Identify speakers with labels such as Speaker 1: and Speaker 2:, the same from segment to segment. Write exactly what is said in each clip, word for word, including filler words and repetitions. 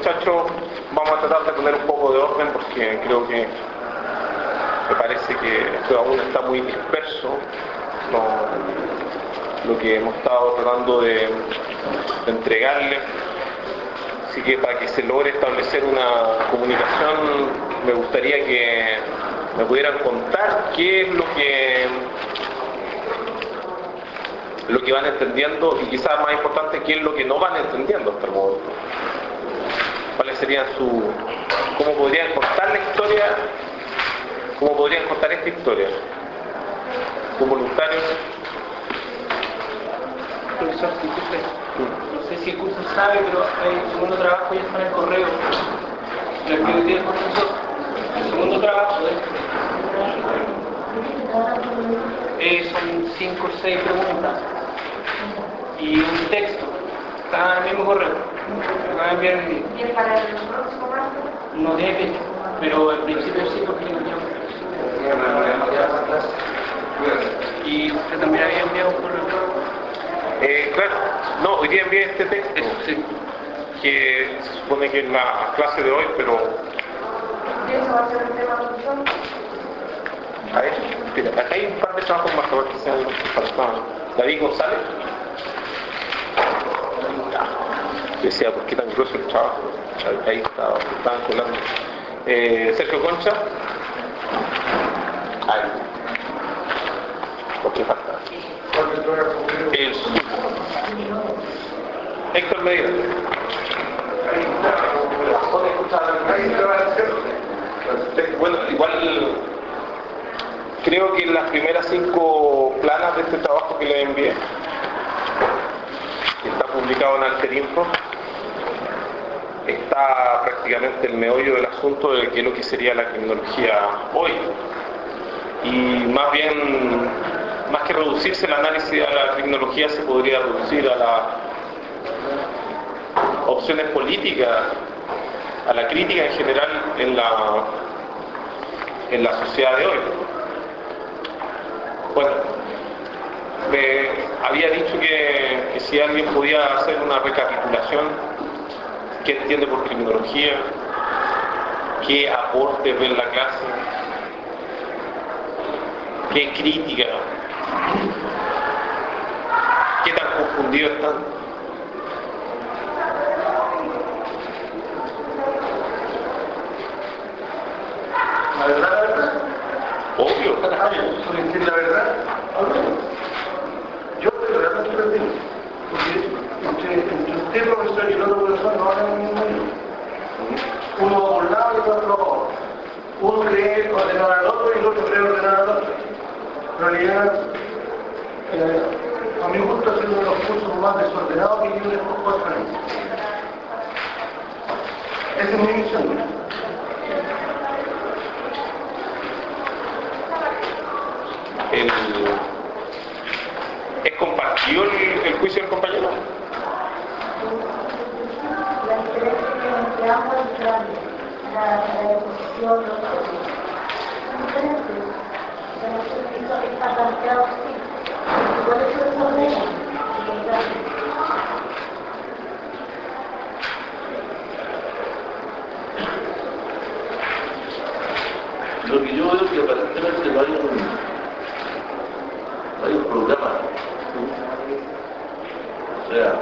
Speaker 1: muchachos, vamos a tratar de poner un poco de orden porque creo que me parece que esto aún está muy disperso, lo, lo que hemos estado tratando de, de entregarles. Así que para que se logre establecer una comunicación, me gustaría que me pudieran contar qué es lo que lo que van entendiendo y quizás más importante, qué es lo que no van entendiendo hasta el momento. ¿Cuáles serían su... cómo podrían contar la historia, cómo podrían contar esta historia? ¿Un voluntario?
Speaker 2: Profesor, disculpe, no sé si el curso sabe, pero el segundo trabajo ya está en el correo. Lo que hoy día el profesor, el segundo trabajo, ¿eh? Eh, son cinco o seis preguntas y un texto. Está en el mismo correo. Lo van a enviar el día.
Speaker 3: ¿Y es para el próximo martes?
Speaker 2: No tiene fecha, pero al principio sí, porque lo enviamos. Y usted también había enviado un correo.
Speaker 1: Eh, claro, no, hoy día envié este texto,
Speaker 2: Sí.
Speaker 1: que se supone que es la clase de hoy, pero...
Speaker 3: ¿Y eso va a ser el tema de profesor?
Speaker 1: A ver, mira, acá hay un par de trabajos más que que sean faltaban. David González. Yo decía, ¿por qué tan grueso el trabajo? Ahí estaba, estaban colando. Eh, Sergio Concha. Ahí. ¿Por qué falta? El Héctor Medina. Bueno, igual creo que las primeras cinco planas de este trabajo que le envié, que está publicado en Alterinfo, está prácticamente el meollo del asunto de qué es lo que sería la criminología hoy. Y más bien, más que reducirse el análisis a la criminología, se podría reducir a las opciones políticas, a la crítica en general en la, en la sociedad de hoy. Bueno, me había dicho que, que si alguien podía hacer una recapitulación, qué entiende por criminología, qué aporte ve en la clase, qué crítica, qué tan confundidos están.
Speaker 4: La verdad, la verdad.
Speaker 1: Obvio.
Speaker 4: Por decir la verdad, yo estoy realmente perdido. Porque entre, entre usted, profesor, y el otro profesor no hablan ningún idioma. Uno va por un lado y otro va por otro. Uno cree ordenar al otro y el otro cree ordenar al otro. En realidad, eh, a mí me gusta hacer uno de los cursos más desordenados que yo les puedo hacer. Esa es mi misión.
Speaker 1: El, ¿Es compartido el, el juicio del compañero?
Speaker 3: La diferencia entre ambos es grande. La, la exposición, los otros. Son diferentes. Pero eso está planteado así. Y por eso es ordena.
Speaker 5: Lo que yo veo que aparentemente no hay un, no hay un programa. O sea,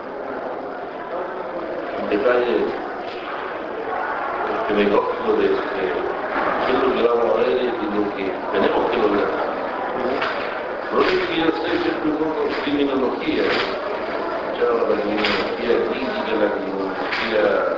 Speaker 5: en detalle, el que me cojo de qué es lo que vamos a ver y lo que tenemos que lograr. Lo único que yo sé siempre un poco de criminología, escuchaba la criminología crítica, la criminología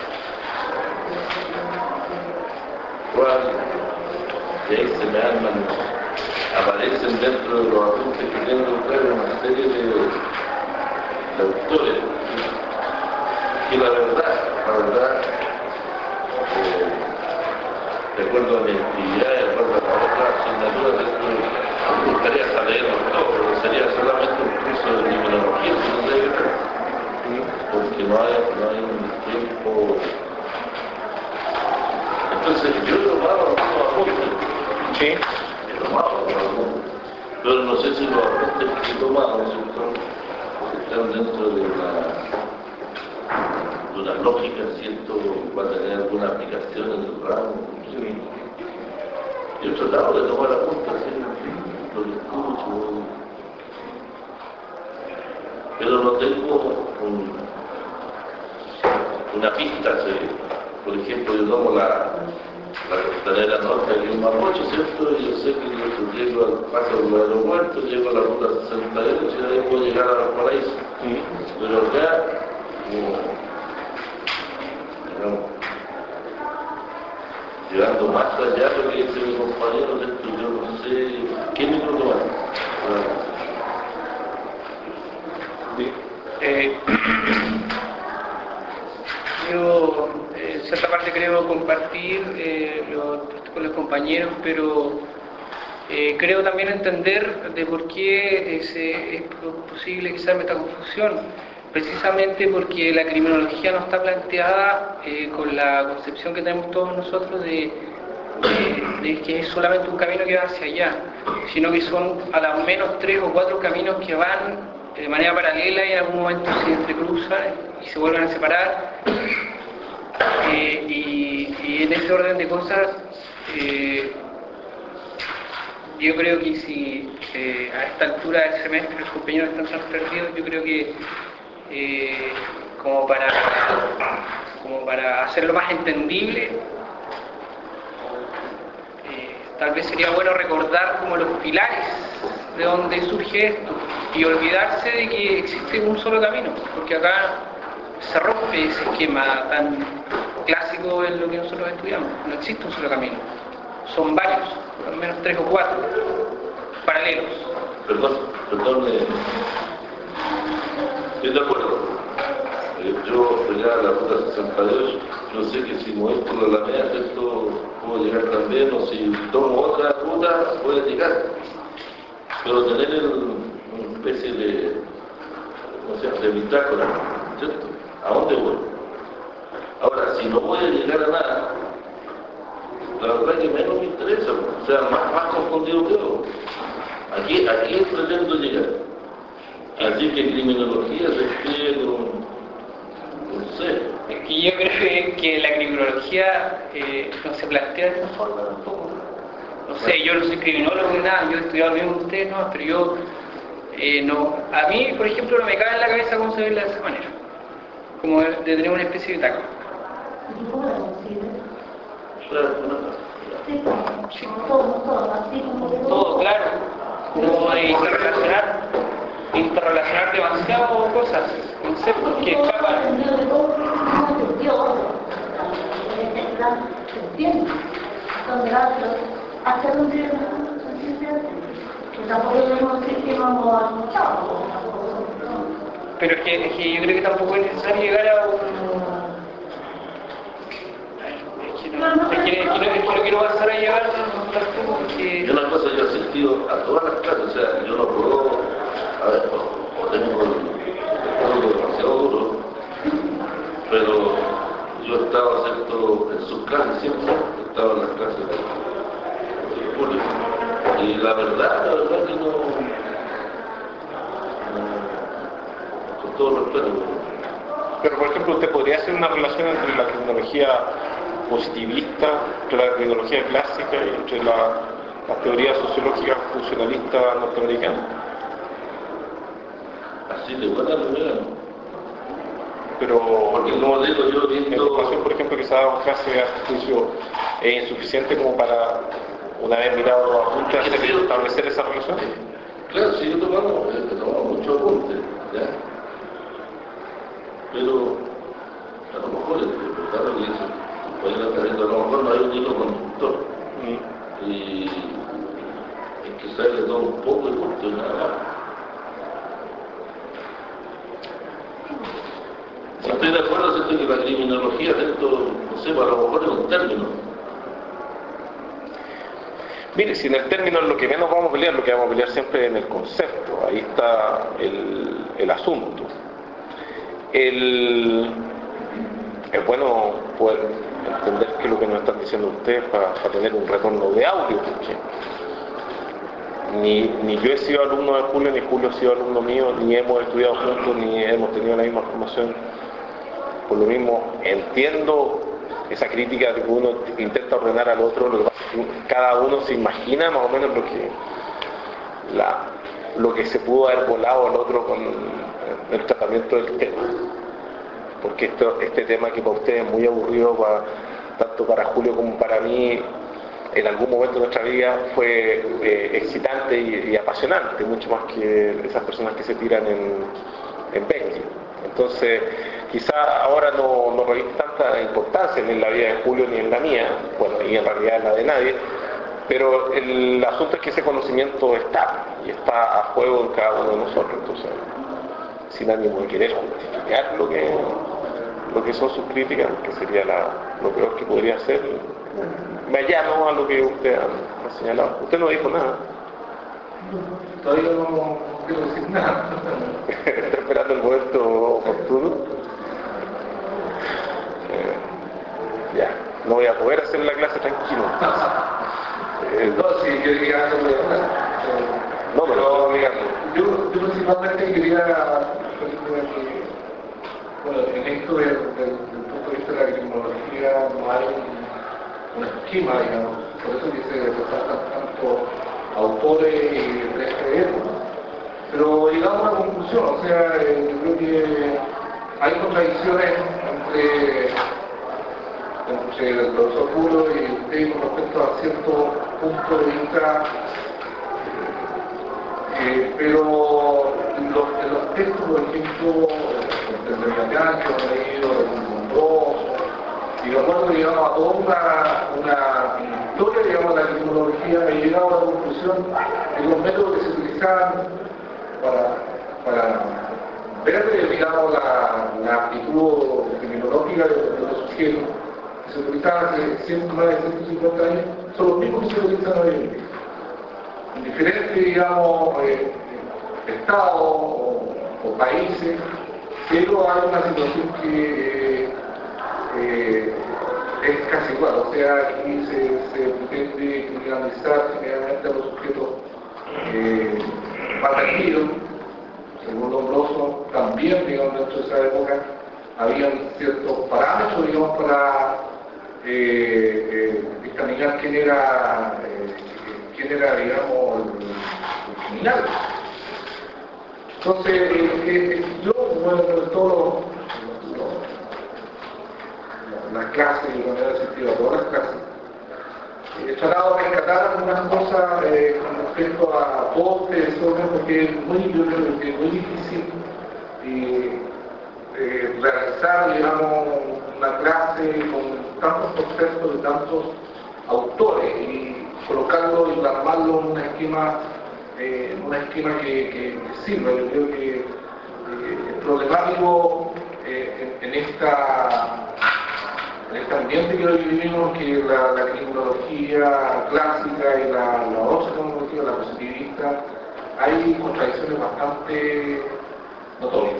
Speaker 5: cual, y ahí se me arman, aparecen dentro de los apuntes que tengo claro una serie de, de autores que la verdad, la verdad, eh, de acuerdo a mi actividad, de acuerdo a la otra asignatura, de esto, me gustaría saberlo todo, pero sería solamente un curso de criminología, que no debe ser, porque no hay, no hay un tiempo. Entonces, yo he tomado algunos apuntes.
Speaker 1: Sí.
Speaker 5: He tomado algunos, pero no sé si los apuntes que he tomado, ¿cierto? Están dentro de una, de alguna lógica, ¿cierto? Va a tener alguna aplicación en el ramo. ¿Sí? Yo he tratado de tomar apuntes, ¿sí? Lo que escucho, pero no tengo un, una pista, ¿sí? Por ejemplo, yo tomo la, la costanera norte aquí en Mapocho, ¿cierto? Y yo sé que yo llego al paso del aeropuerto, llego a la ruta sesenta y ocho y ahí puedo llegar a Valparaíso. ¿Sí? Pero acá, como, digamos, llegando más allá, lo que dice mi compañero, ¿cierto? Yo no sé qué micro tomar.
Speaker 2: Sí. Eh, yo en cierta parte creo compartir eh, lo, con los compañeros, pero eh, creo también entender de por qué es, es posible que se arme esta confusión, precisamente porque la criminología no está planteada eh, con la concepción que tenemos todos nosotros de, de, de que es solamente un camino que va hacia allá, sino que son a lo menos tres o cuatro caminos que van de manera paralela y en algún momento se entrecruzan y se vuelven a separar. Eh, y, y en ese orden de cosas, eh, yo creo que si eh, a esta altura del semestre los compañeros están tan perdidos, yo creo que eh, como para como para hacerlo más entendible, eh, tal vez sería bueno recordar como los pilares de donde surge esto y olvidarse de que existe un solo camino, porque acá se rompe ese esquema tan clásico en lo que nosotros estudiamos. No existe un solo camino, son varios, al menos tres o cuatro paralelos.
Speaker 5: Perdón, perdón, eh, estoy de acuerdo. Eh, yo allá a la ruta sesenta y ocho, yo sé que si me voy por la Alameda, esto puedo llegar también, o si tomo otra ruta, voy a llegar. Pero tener el, una especie de, no sé, de bitácora, ¿cierto? ¿A dónde voy? Ahora, si no voy a llegar a nada, la verdad que menos me interesa, o sea, más, más confundido quedo. Aquí, aquí pretendo llegar. Así que criminología se escribe con, no sé.
Speaker 2: Es que yo creo que, que la criminología eh, no se plantea de esta forma tampoco. No sé, yo no soy criminólogo ni nada, yo he estudiado bien con ustedes, no, pero yo eh, no. A mí, por ejemplo, no me cabe en la cabeza concebirla de esa manera, como de, de tener una especie de taco.
Speaker 3: ¿Y cómo la concibes? Sí,
Speaker 2: Sí.
Speaker 3: todo, todo, así como de
Speaker 2: Todo, claro, como de interrelacionar, interrelacionar demasiado cosas, conceptos que escapan.
Speaker 3: de todo, no entendió otro. En este plan se entiende. Donde hacia donde que tampoco debemos decir que no hemos escuchado.
Speaker 2: Pero es que, es que yo creo que tampoco es necesario llegar a un... Es que no, es que, es que no, es que no quiero pasar a llegar tampoco porque...
Speaker 5: Y una cosa, yo he asistido a todas las clases, o sea, yo no puedo, a ver, o, o tengo algo demasiado duro, pero yo estaba ¿cierto? En sus clases siempre, estaba en las clases de público. Y la verdad, la verdad que no, no con todo respeto.
Speaker 1: Pero, por ejemplo, usted podría hacer una relación entre la criminología positivista, entre la criminología clásica y entre la, las teorías sociológicas funcionalistas norteamericanas.
Speaker 5: Así de buena manera, ¿no?
Speaker 1: Pero,
Speaker 5: porque como digo, yo he
Speaker 1: la
Speaker 5: visto...
Speaker 1: información, por ejemplo, que se ha dado en clase a su juicio es insuficiente como para, una vez mirado a apuntes, establecer esa relación.
Speaker 5: Claro, sí, yo tomamos, he tomado mucho apunte, ¿ya? Pero a lo mejor, es verdad lo que dice, puede a lo mejor no hay un hilo conductor. Mm. Y hay que saber de todo un poco y punto y nada más. Estoy de acuerdo, ¿cierto? Que la criminología, ¿cierto? No sé, a lo mejor es un término.
Speaker 1: Mire, si en el término es lo que menos vamos a pelear, lo que vamos a pelear siempre es en el concepto, ahí está el, el asunto. El, es bueno poder entender qué es lo que nos están diciendo ustedes para, para tener un retorno de audio, porque ni, ni yo he sido alumno de Julio, ni Julio ha sido alumno mío, ni hemos estudiado juntos, ni hemos tenido la misma formación por lo mismo entiendo esa crítica de que uno intenta ordenar al otro, lo que pasa es que cada uno se imagina más o menos lo que la, lo que se pudo haber volado al otro con el tratamiento del tema, porque esto, este tema que para ustedes es muy aburrido, para, tanto para Julio como para mí, en algún momento de nuestra vida fue eh, excitante y, y apasionante, mucho más que esas personas que se tiran en, en veinte. Entonces, quizá ahora no, no reviste tanta importancia ni en la vida de Julio ni en la mía, bueno, y en realidad en la de nadie, pero el asunto es que ese conocimiento está, y está a juego en cada uno de nosotros, entonces, sin ánimo de querer justificar lo que, lo que son sus críticas, que sería la, lo peor que podría hacer, me allano a lo que usted ha, ha señalado. Usted no dijo nada.
Speaker 4: Todavía no quiero decir nada.
Speaker 1: Está esperando el momento oportuno. Eh, ya, no voy a poder hacer la clase tranquilo. Eh,
Speaker 4: No, sí, yo diría algo de hablar.
Speaker 1: no, pero no, digamos.
Speaker 4: Yo, yo principalmente quería, bueno, en esto del, del, del punto de vista de la criminología no hay un esquema, digamos, por eso que se resaltan tanto autores y creemos. Pero llegamos a una conclusión, o sea, eh, yo creo que hay contradicciones entre, entre el profesor Julio y usted con respecto a cierto punto de vista, eh, pero los, en los textos, por ejemplo, el de Cañán, que hemos leído, el Monroso, y me acuerdo que llegamos a toda una, una historia, digamos, de la criminología, y llegamos a la conclusión de los métodos que se utilizaban para, para ver, digamos, la, la actitud criminológica de, de los sujetos que se utilizaban hace ciento, más de ciento cincuenta años, son los mismos que se utilizan hoy en día. En diferentes, digamos, eh, estados o, o países, pero hay una situación que eh, eh, es casi igual, o sea, aquí se, se pretende criminalizar generalmente a los sujetos eh, más tranquilos. Según Lombroso, también, digamos, dentro de esa época, habían ciertos parámetros, digamos, para eh, eh, dictaminar quién era, eh, quién era, digamos, el, el criminal. Entonces, eh, eh, yo, bueno, en todo las clases y cuando he asistido a todas las clases, he tratado de rescatar algunas cosas eh, con respecto a todos ustedes, porque es muy, yo creo que es muy difícil eh, eh, realizar, digamos, una clase con tantos conceptos de tantos autores y colocarlo y plasmarlo en un esquema, eh, en un esquema que, que, que sirva. Yo creo que eh, es problemático eh, en, en esta en este ambiente que hoy vivimos, que la, la criminología clásica y la, la otra criminología, la positivista, hay contradicciones bastante notorias.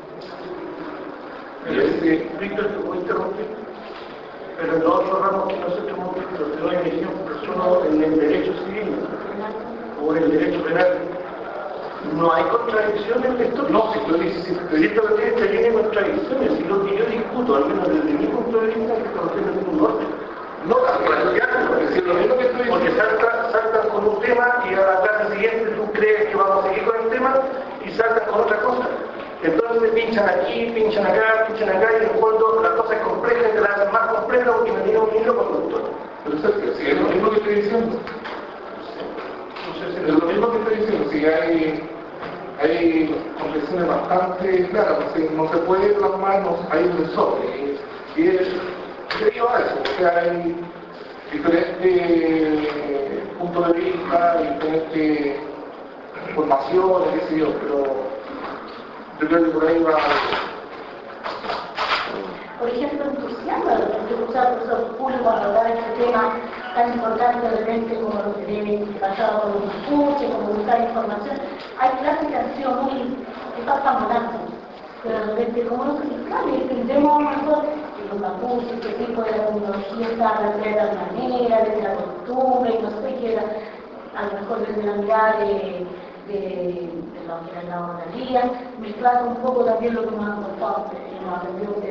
Speaker 6: Víctor, te puedo interrumpir, pero en los otros ramos que nosotros hemos visto, te doy un ejemplo, solo en el derecho civil o en el derecho penal, no hay contradicciones en esto. No, si tú dices, si esto está lleno de contradicciones, y lo que yo discuto, al menos desde mi punto de vista, es que no tiene ningún orden. No, porque lo mismo que estoy diciendo, porque saltan, saltan con un tema y a la clase siguiente tú crees que vamos a seguir con el tema y saltan con otra cosa. Entonces pinchan aquí, pinchan acá, pinchan acá, y en el fondo la cosa es compleja y te la hacen más compleja porque me tiene un hilo conductor.
Speaker 4: Pero si es lo mismo que estoy diciendo. Es lo mismo que estoy diciendo, si hay, hay confesiones bastante claras, porque no se puede plasmar, no, hay un desorden, y es debido a eso, o sea, hay diferentes puntos de vista, diferentes formaciones, qué sé yo, pero yo creo que por ahí va.
Speaker 3: Por ejemplo, entusiasma de escuchar al profesor Julio para hablar de este tema tan importante de repente como lo que debe pasar por un escuche, como buscar información. Hay clases que han sido muy impactantes, pero de repente como no se fiscal y entendemos mejor que los mapuches, qué tipo de tecnología está de tal manera, desde la costumbre, y no sé qué era, a lo mejor desde la mirada de de, de lo que era la oralía, mezclando un poco también lo que nos ha contado, que nos aprendió de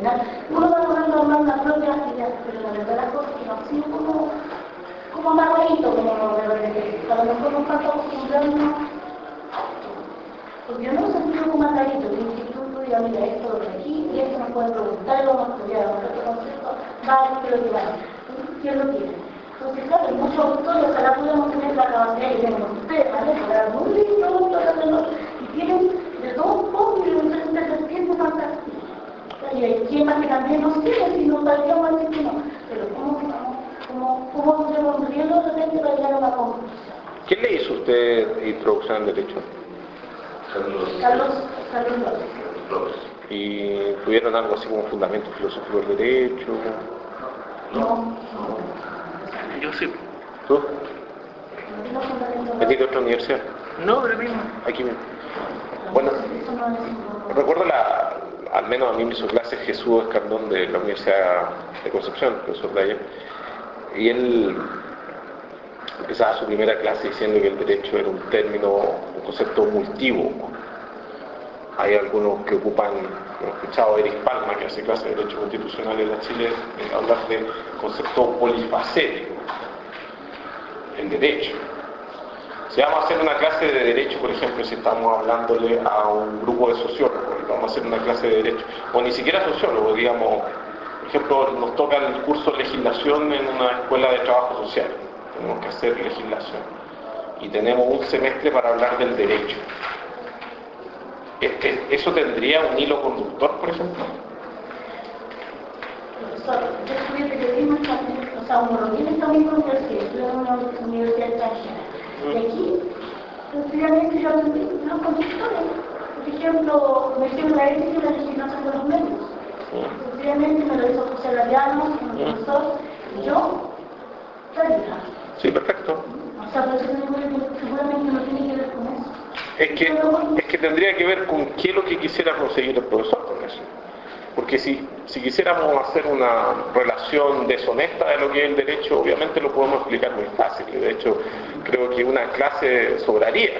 Speaker 3: final uno va logrando armar una propia actividad, pero la verdad las cosas que no han sido como, como amarradito, como a lo mejor nos falta acostumbrarnos, porque yo no me he sentido como amarradito, el instituto diga, mira, esto lo de aquí, y esto nos puede preguntar, lo vamos a estudiar, a nuestro concepto, vale, que lo que vale, ¿quién lo quiere? Entonces, claro, hay muchos autores, ojalá podamos tener la capacidad que tenemos ustedes, ¿vale? Para algún libro, y tienen de todo un poco y de diferentes vertientes fantásticas. Y hay temas que también nos tienen, si no podríamos decir que no. Pero ¿cómo, cómo, cómo podemos construirlo de repente para llegar a una conclusión?
Speaker 1: ¿Quién le hizo usted introducción al derecho?
Speaker 5: Carlos.
Speaker 3: Carlos, Carlos López.
Speaker 5: López.
Speaker 1: ¿Y tuvieron algo así como fundamento filosófico del derecho?
Speaker 3: No, no.
Speaker 2: Yo sí.
Speaker 1: ¿Tú?
Speaker 3: No tengo fundamento.
Speaker 1: ¿Venís de otra universidad?
Speaker 2: No, pero mismo.
Speaker 1: Aquí mismo. Bueno,
Speaker 3: Eso no es
Speaker 1: recuerdo la, al menos a mí me hizo clase Jesús Escandón de la Universidad de Concepción, profesor de allá, y él empezaba su primera clase diciendo que el derecho era un término, un concepto multívoco. Hay algunos que ocupan, hemos escuchado a Eric Palma, que hace clase de Derecho Constitucional en la Chile, eh, hablar de concepto polifacético, el derecho. Si vamos a hacer una clase de derecho, por ejemplo, si estamos hablándole a un grupo de sociólogos, y vamos a hacer una clase de derecho, o ni siquiera sociólogos, digamos, por ejemplo, nos toca el curso de legislación en una escuela de trabajo social, tenemos que hacer legislación, y tenemos un semestre para hablar del derecho. Este, ¿Eso tendría un hilo conductor, por ejemplo?
Speaker 3: Profesor, yo estudié periodismo también, o sea, uno lo tiene también con universidad, estudié en una universidad extranjera. Y aquí, sencillamente yo aprendí los conductores. Por ejemplo, me hicieron la ética y la legislación de los medios. Sencillamente me lo hizo José Layano, un profesor, y yo, salida.
Speaker 1: Sí, perfecto.
Speaker 3: O sea, pero seguramente no tiene que ver con eso.
Speaker 1: Es que, es que tendría que ver con qué es lo que quisiera conseguir el profesor con eso. Porque si, si quisiéramos hacer una relación deshonesta de lo que es el derecho, obviamente lo podemos explicar muy fácil. De hecho, creo que una clase sobraría.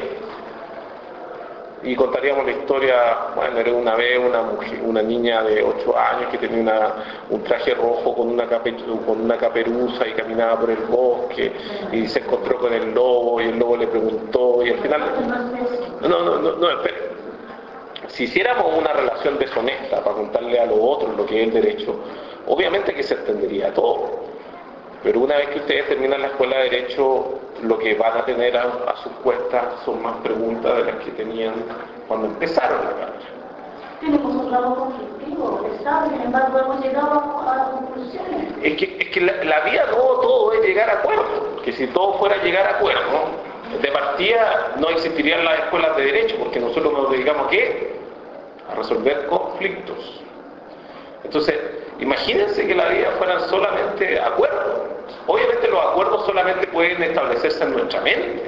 Speaker 1: Y contaríamos la historia, bueno, era una vez una mujer, una niña de ocho años que tenía una, un traje rojo con una, cape, con una caperuza y caminaba por el bosque y se encontró con el lobo y el lobo le preguntó y al final... No, no, no, no, espera. Si hiciéramos una relación deshonesta para contarle a los otros lo que es el derecho, obviamente que se entendería todo. Pero una vez que ustedes terminan la escuela de Derecho, lo que van a tener a, a sus cuestas son más preguntas de las que tenían cuando empezaron la carrera.
Speaker 3: Tenemos un lado conflictivo, está, sin embargo hemos llegado a, a conclusiones.
Speaker 1: Es que, es que la, la vida no todo es llegar a acuerdo, porque si todo fuera llegar a acuerdo, de partida no existirían las escuelas de Derecho, porque nosotros nos dedicamos a ¿qué? A resolver conflictos. Entonces, imagínense que la vida fueran solamente acuerdos. Obviamente los acuerdos solamente pueden establecerse en nuestra mente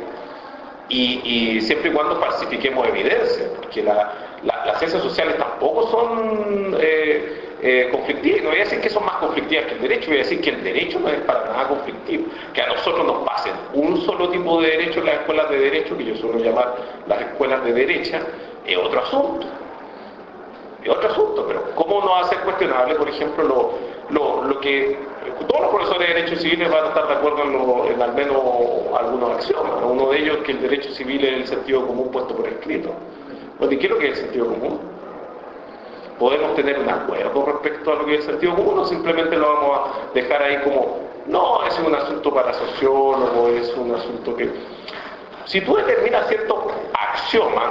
Speaker 1: y, y siempre y cuando falsifiquemos evidencia, porque la, la, las ciencias sociales tampoco son eh, eh, conflictivas. No voy a decir que son más conflictivas que el derecho, voy a decir que el derecho no es para nada conflictivo. Que a nosotros nos pasen un solo tipo de derecho en las escuelas de derecho, que yo suelo llamar las escuelas de derecha, es otro asunto. Es otro asunto, pero ¿cómo no hacer cuestionable, por ejemplo, lo, lo, lo que todos los profesores de Derecho Civil van a estar de acuerdo en, lo, en al menos algunos axiomas? Uno de ellos es que el derecho civil es el sentido común puesto por escrito. Bueno, ¿y qué es lo que es el sentido común? ¿Podemos tener un acuerdo respecto a lo que es el sentido común o simplemente lo vamos a dejar ahí como, no, es un asunto para sociólogos, es un asunto que... Si tú determinas ciertos axiomas,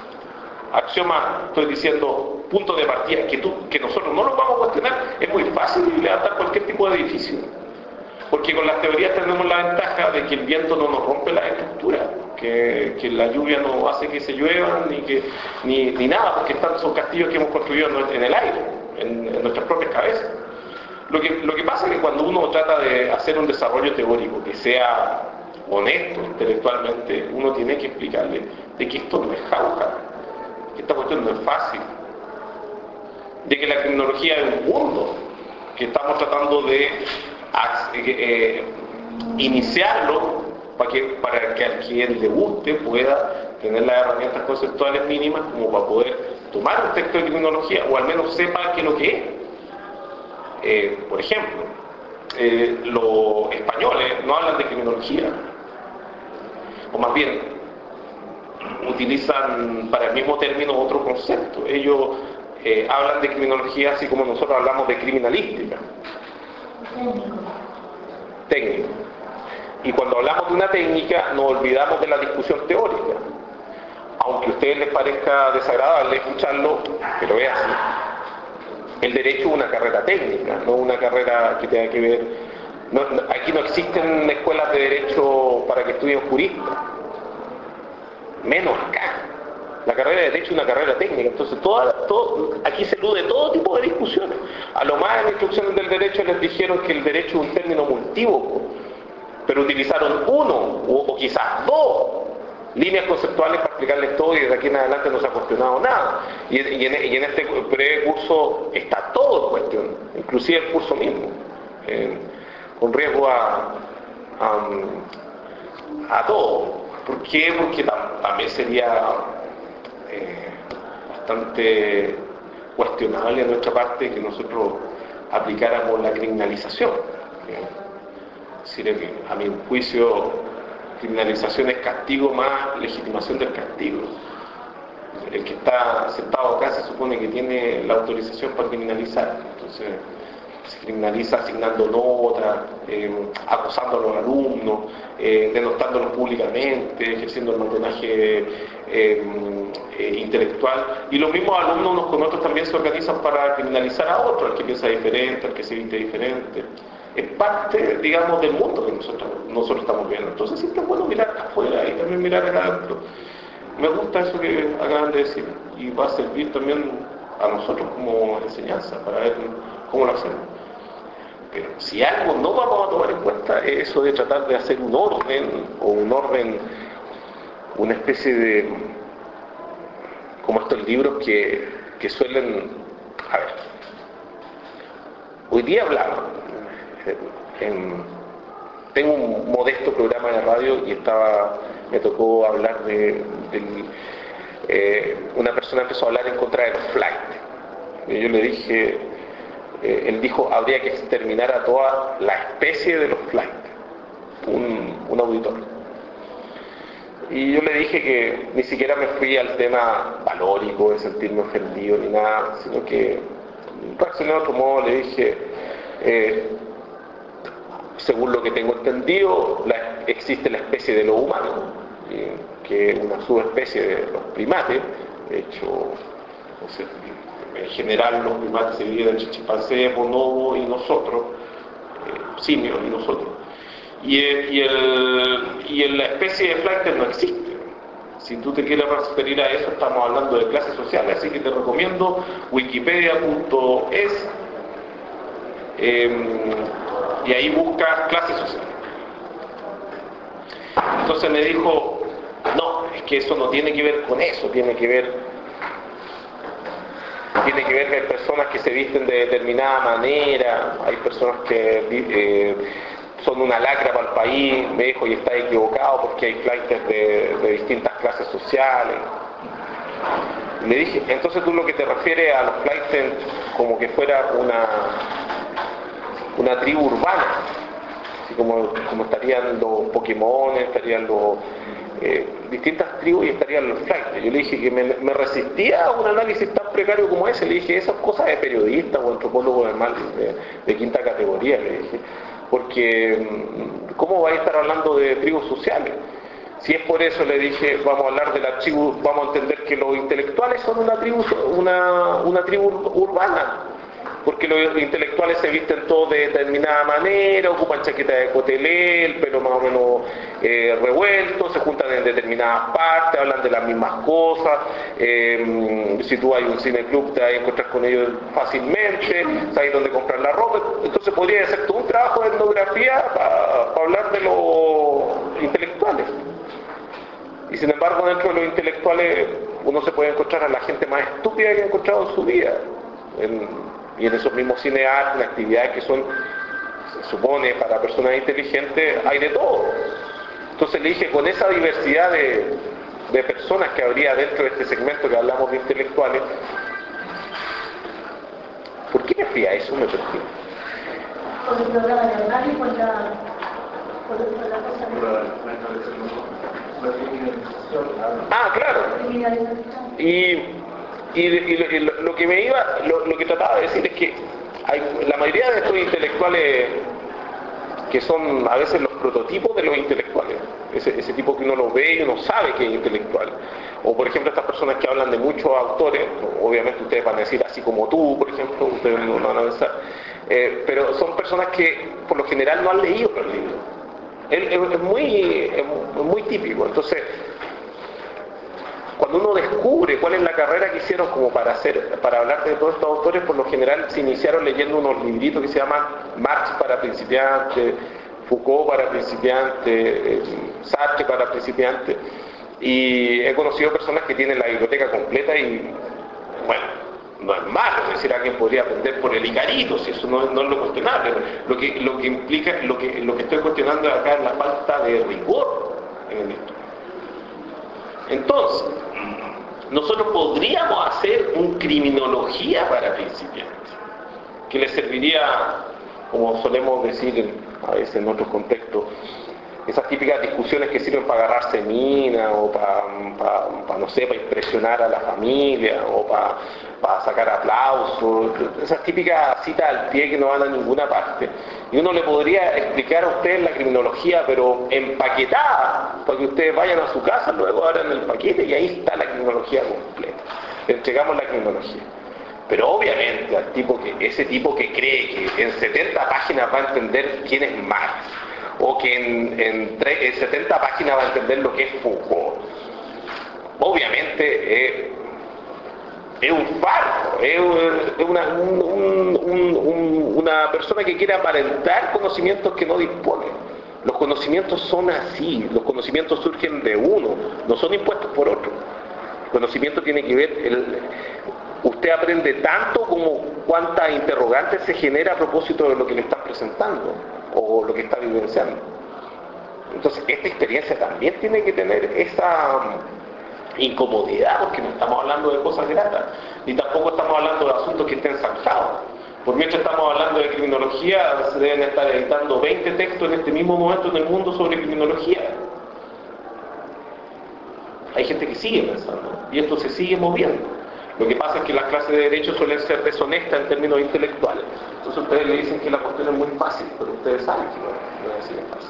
Speaker 1: axioma, estoy diciendo, punto de partida, que, tú, que nosotros no los vamos a cuestionar, es muy fácil levantar cualquier tipo de edificio. Porque con las teorías tenemos la ventaja de que el viento no nos rompe la estructura, que, que la lluvia no hace que se llueva, ni, que, ni, ni nada, porque están, son castillos que hemos construido en, en el aire, en, en nuestras propias cabezas. Lo que, lo que pasa es que cuando uno trata de hacer un desarrollo teórico que sea honesto intelectualmente, uno tiene que explicarle de que esto no es jauja, que esta cuestión no es fácil, de que la tecnología es un mundo, que estamos tratando de eh, iniciarlo para que, para que a quien le guste pueda tener las herramientas conceptuales mínimas como para poder tomar un texto de criminología o al menos sepa qué es lo que es. Eh, por ejemplo, eh, los españoles no hablan de criminología, o más bien utilizan para el mismo término otro concepto. Ellos eh, hablan de criminología así como nosotros hablamos de criminalística.
Speaker 3: Técnico.
Speaker 1: Técnico. Y cuando hablamos de una técnica nos olvidamos de la discusión teórica. Aunque a ustedes les parezca desagradable escucharlo, pero es así. El derecho es una carrera técnica, no una carrera que tenga que ver... No, aquí no existen escuelas de derecho para que estudien juristas. Menos acá. La carrera de derecho es una carrera técnica, entonces toda, todo, aquí se elude todo tipo de discusiones. A lo más en instrucciones del derecho les dijeron que el derecho es un término multívoco, pero utilizaron uno o, o quizás dos líneas conceptuales para explicarles todo y desde aquí en adelante no se ha cuestionado nada. Y, y, en, y en este breve curso está todo en cuestión, inclusive el curso mismo, eh, con riesgo a, a, a todo. ¿Por qué? Porque tam, también sería eh, bastante cuestionable a nuestra parte que nosotros aplicáramos la criminalización. ¿eh? Es decir, a mi juicio, criminalización es castigo más legitimación del castigo. El que está sentado acá se supone que tiene la autorización para criminalizar. Entonces, se criminaliza asignando notas, eh, acosando a los alumnos, eh, denostándolos públicamente, ejerciendo el matontaje eh, eh, intelectual. Y los mismos alumnos unos con otros también se organizan para criminalizar a otros, al que piensa diferente, al que se viste diferente. Es parte, digamos, del mundo que nosotros, nosotros estamos viendo. Entonces siempre es bueno mirar afuera y también mirar adentro. Me gusta eso que acaban de decir y va a servir también a nosotros como enseñanza para ver cómo lo hacemos. Pero si algo no vamos a tomar en cuenta es eso de tratar de hacer un orden o un orden, una especie de, como estos libros que, que suelen, a ver, hoy día hablaba, en, tengo un modesto programa de radio y estaba, me tocó hablar de, de eh, una persona empezó a hablar en contra de los flights. Y yo le dije, eh, él dijo, habría que exterminar a toda la especie de los flights, un, un auditor. Y yo le dije que ni siquiera me fui al tema valórico de sentirme ofendido ni nada, sino que reaccioné de otro modo, le dije, eh, según lo que tengo entendido, la, existe la especie de lo humano, eh, que es una subespecie de los primates. De hecho, no sé, en general los primates se dividen entre chimpancés, bonobo y nosotros, eh, simios y nosotros. Y, y, el, y el, la especie de flighter no existe. Si tú te quieres referir a eso, estamos hablando de clases sociales, así que te recomiendo wikipedia punto es eh, y ahí buscas clases sociales. Entonces me dijo, no, es que eso no tiene que ver con eso, tiene que ver tiene que ver que hay personas que se visten de determinada manera, hay personas que eh, son una lacra para el país, me dijo, y está equivocado porque hay flighters de, de distintas clases sociales. Le dije, entonces tú lo que te refieres a los flighters como que fuera una una tribu urbana, así como, como estarían los Pokémon, estarían los eh, distintas tribus y estarían los flighters. Yo le dije que me, me resistía a un análisis tan precario como ese. Le dije, esas cosas de periodista o antropólogo de, mal, de, de quinta categoría, le dije, porque ¿cómo vais a estar hablando de tribus sociales? Si es por eso, le dije, vamos a hablar de la tribu, vamos a entender que los intelectuales son una tribu, una, una tribu urbana, porque los intelectuales se visten todos de determinada manera, ocupan chaqueta de cotelé, el pelo más o menos eh, revuelto, se juntan en determinadas partes, hablan de las mismas cosas. Eh, si tú hay un cineclub te vas a encontrar con ellos fácilmente, sabes dónde comprar la ropa. Entonces podría ser todo un trabajo de etnografía para, para hablar de los intelectuales. Y sin embargo, dentro de los intelectuales uno se puede encontrar a la gente más estúpida que ha encontrado en su vida. En, y en esos mismos cineartes, en actividades que son, se supone, para personas inteligentes, hay de todo. Entonces le dije, con esa diversidad de, de personas que habría dentro de este segmento que hablamos de intelectuales, ¿por qué me fui a eso? Me perdí.
Speaker 3: por el programa de horario y por la, por, por la cosa de
Speaker 1: Ah, claro.
Speaker 3: criminalización.
Speaker 1: Y, y, y, y lo, lo que me iba, lo, lo que trataba de decir es que hay, la mayoría de estos intelectuales que son a veces los prototipos de los intelectuales, ese, ese tipo que uno lo ve y uno sabe que es intelectual, o por ejemplo estas personas que hablan de muchos autores, obviamente ustedes van a decir así como tú, por ejemplo, ustedes no van a pensar, eh, pero son personas que por lo general no han leído los libros. Es, es, es, muy, es muy típico. Entonces, cuando uno descubre cuál es la carrera que hicieron como para hacer, para hablar de todos estos autores, por lo general se iniciaron leyendo unos libritos que se llaman Marx para principiantes, Foucault para principiantes, Sartre para principiantes, y he conocido personas que tienen la biblioteca completa y, bueno, no es malo, es decir, alguien podría aprender por el Icarito, si eso no, no es lo cuestionable. Lo que, lo que implica, lo que, lo que estoy cuestionando acá es la falta de rigor en el estudio. Entonces, nosotros podríamos hacer una criminología para principiantes, que les serviría, como solemos decir a veces en otros contextos, esas típicas discusiones que sirven para agarrarse mina, o para, para, para no sé, para impresionar a la familia, o para, para sacar aplausos, esas típicas citas al pie que no van a ninguna parte. Y uno le podría explicar a ustedes la criminología, pero empaquetada, para que ustedes vayan a su casa, luego abran el paquete y ahí está la criminología completa. Le entregamos la criminología. Pero obviamente al tipo que, ese tipo que cree que en setenta páginas va a entender quién es Marx, o que en, en, tre- en setenta páginas va a entender lo que es Foucault, obviamente eh, es un fardo, es, es una, un, un, un, una persona que quiere aparentar conocimientos que no dispone. Los conocimientos son así, los conocimientos surgen de uno, no son impuestos por otro. El conocimiento tiene que ver, el, usted aprende tanto como cuántas interrogantes se genera a propósito de lo que le están presentando o lo que está vivenciando. Entonces esta experiencia también tiene que tener esa incomodidad, porque no estamos hablando de cosas gratas, ni tampoco estamos hablando de asuntos que estén zanjados. Por mientras estamos hablando de criminología, se deben estar editando veinte textos en este mismo momento en el mundo sobre criminología. Hay gente que sigue pensando, y esto se sigue moviendo. Lo que pasa es que las clases de derecho suelen ser deshonestas en términos intelectuales. Entonces ustedes le dicen que la cuestión es muy fácil, pero ustedes saben que no, no es así de fácil.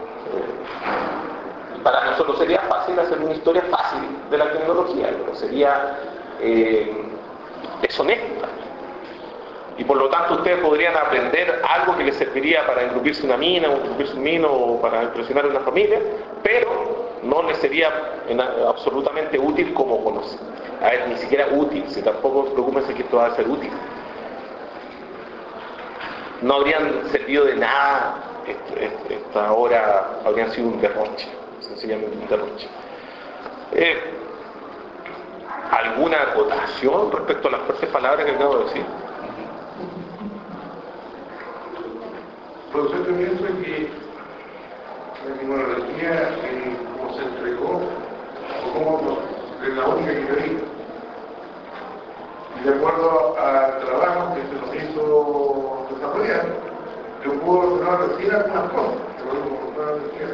Speaker 1: Eh, para nosotros sería fácil hacer una historia fácil de la criminología, pero sería eh, deshonesta. Y por lo tanto ustedes podrían aprender algo que les serviría para engrupirse una mina, o engrupirse un mino, o para impresionar a una familia, pero no les sería absolutamente útil como conocer. A ver, ni siquiera útil, si tampoco preocupense que esto va a ser útil. No habrían servido de nada, esta hora habrían sido un derroche, sencillamente un derroche. Eh, ¿Alguna acotación respecto a las fuertes palabras que acabo de decir?
Speaker 4: Profesor, yo pienso que la criminología, eh, como se entregó, o como es la única que yo vi, y de acuerdo al trabajo que se nos hizo desarrollar, yo puedo decir algunas cosas, que lo puedo decir.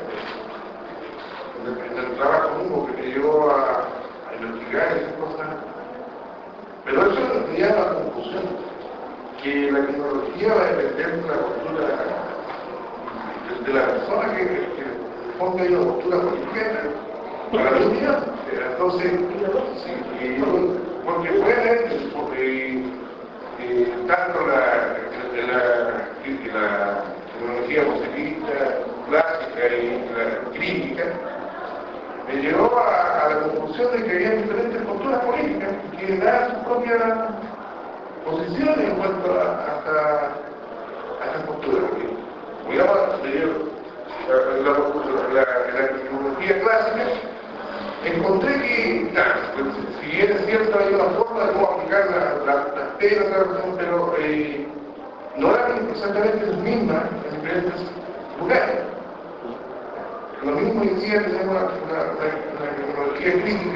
Speaker 4: En el trabajo mismo que me llevó a, a investigar esas cosas, pero eso me lleva a la conclusión que la criminología va a depender de la postura de, de la persona que, que ponga ahí una postura política para la unidad. Entonces, sí, y, porque puede porque, eh, tanto la, la, la, la criminología positivista, clásica y la crítica, me llevó a, a la conclusión de que había diferentes posturas políticas que daban sus propias posiciones en cuanto a, hasta, a esa postura. Como ya la, la, la, la criminología clásica, encontré que, claro, pues, si bien es cierto, hay una forma de cómo aplicar la, la, las penas, pero eh, no eran exactamente las mismas en diferentes lugares. Lo mismo hoy día tenemos una, una, una criminología crítica,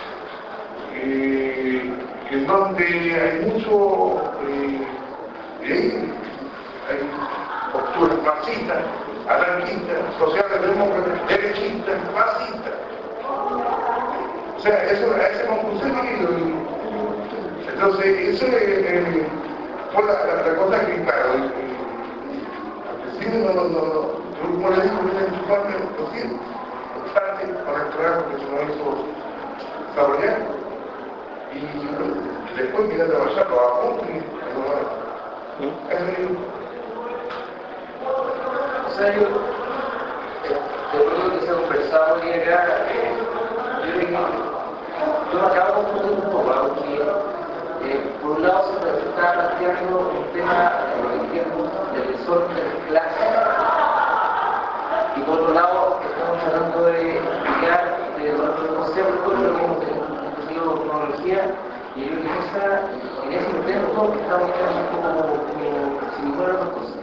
Speaker 4: eh, en donde hay mucho, eh, hay, hay estructuras marxistas, anarquistas, socialdemócratas, derechistas, fascistas. O sea, eso, a esa conclusión no he ido. Entonces, eso es, eh, fue la, la, la cosa que, claro, el, el, al principio no, no, no, no, yo como le digo, en su parte, lo siento, bastante para el trabajo que se nos hizo desarrollar. Y después mirar a trabajar los apuntes y eso es.
Speaker 7: O sea, yo, de lo que se ha conversado hoy acá, eh, yo creo que yo me acabo de confundir un poco, porque eh, por un lado se está planteando un tema eh, del desorden de las clases, y por otro lado estamos tratando de explicar de los conceptos de lo que hemos tenido cronología, y yo creo que esa, en ese intento estamos quedando como, como si ninguna otra cosa.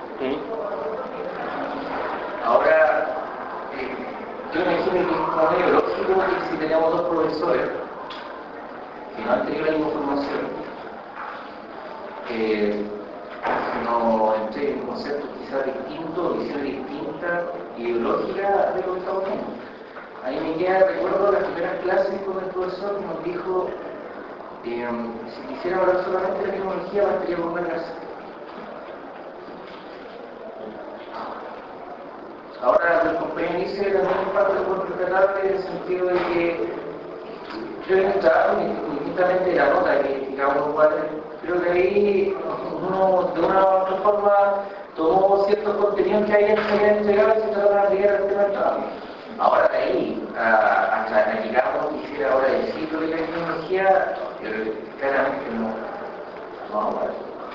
Speaker 7: Ahora, eh, yo me imagino que es como medio lógico que si teníamos dos profesores que no han tenido la misma formación, que no entreguen conceptos quizás distintos, visiones distintas, ideológicas de lo que estamos viendo. A mí me queda, recuerdo las primeras clases con el profesor que nos dijo eh, si quisiera hablar solamente de tecnología, bastaría con una clase. Ahora, el compañero dice también es parte por interpretable en el sentido de que yo en el trabajo, indistintamente de la nota que digamos igual, creo que ahí uno de una u otra forma tomó ciertos contenidos que hayan entregado y se trataron de llegar al tema del trabajo. Ahora de ahí, a, hasta que llegamos, quisiera ahora decir lo de la tecnología, yo creo que claramente no, no vamos a ver.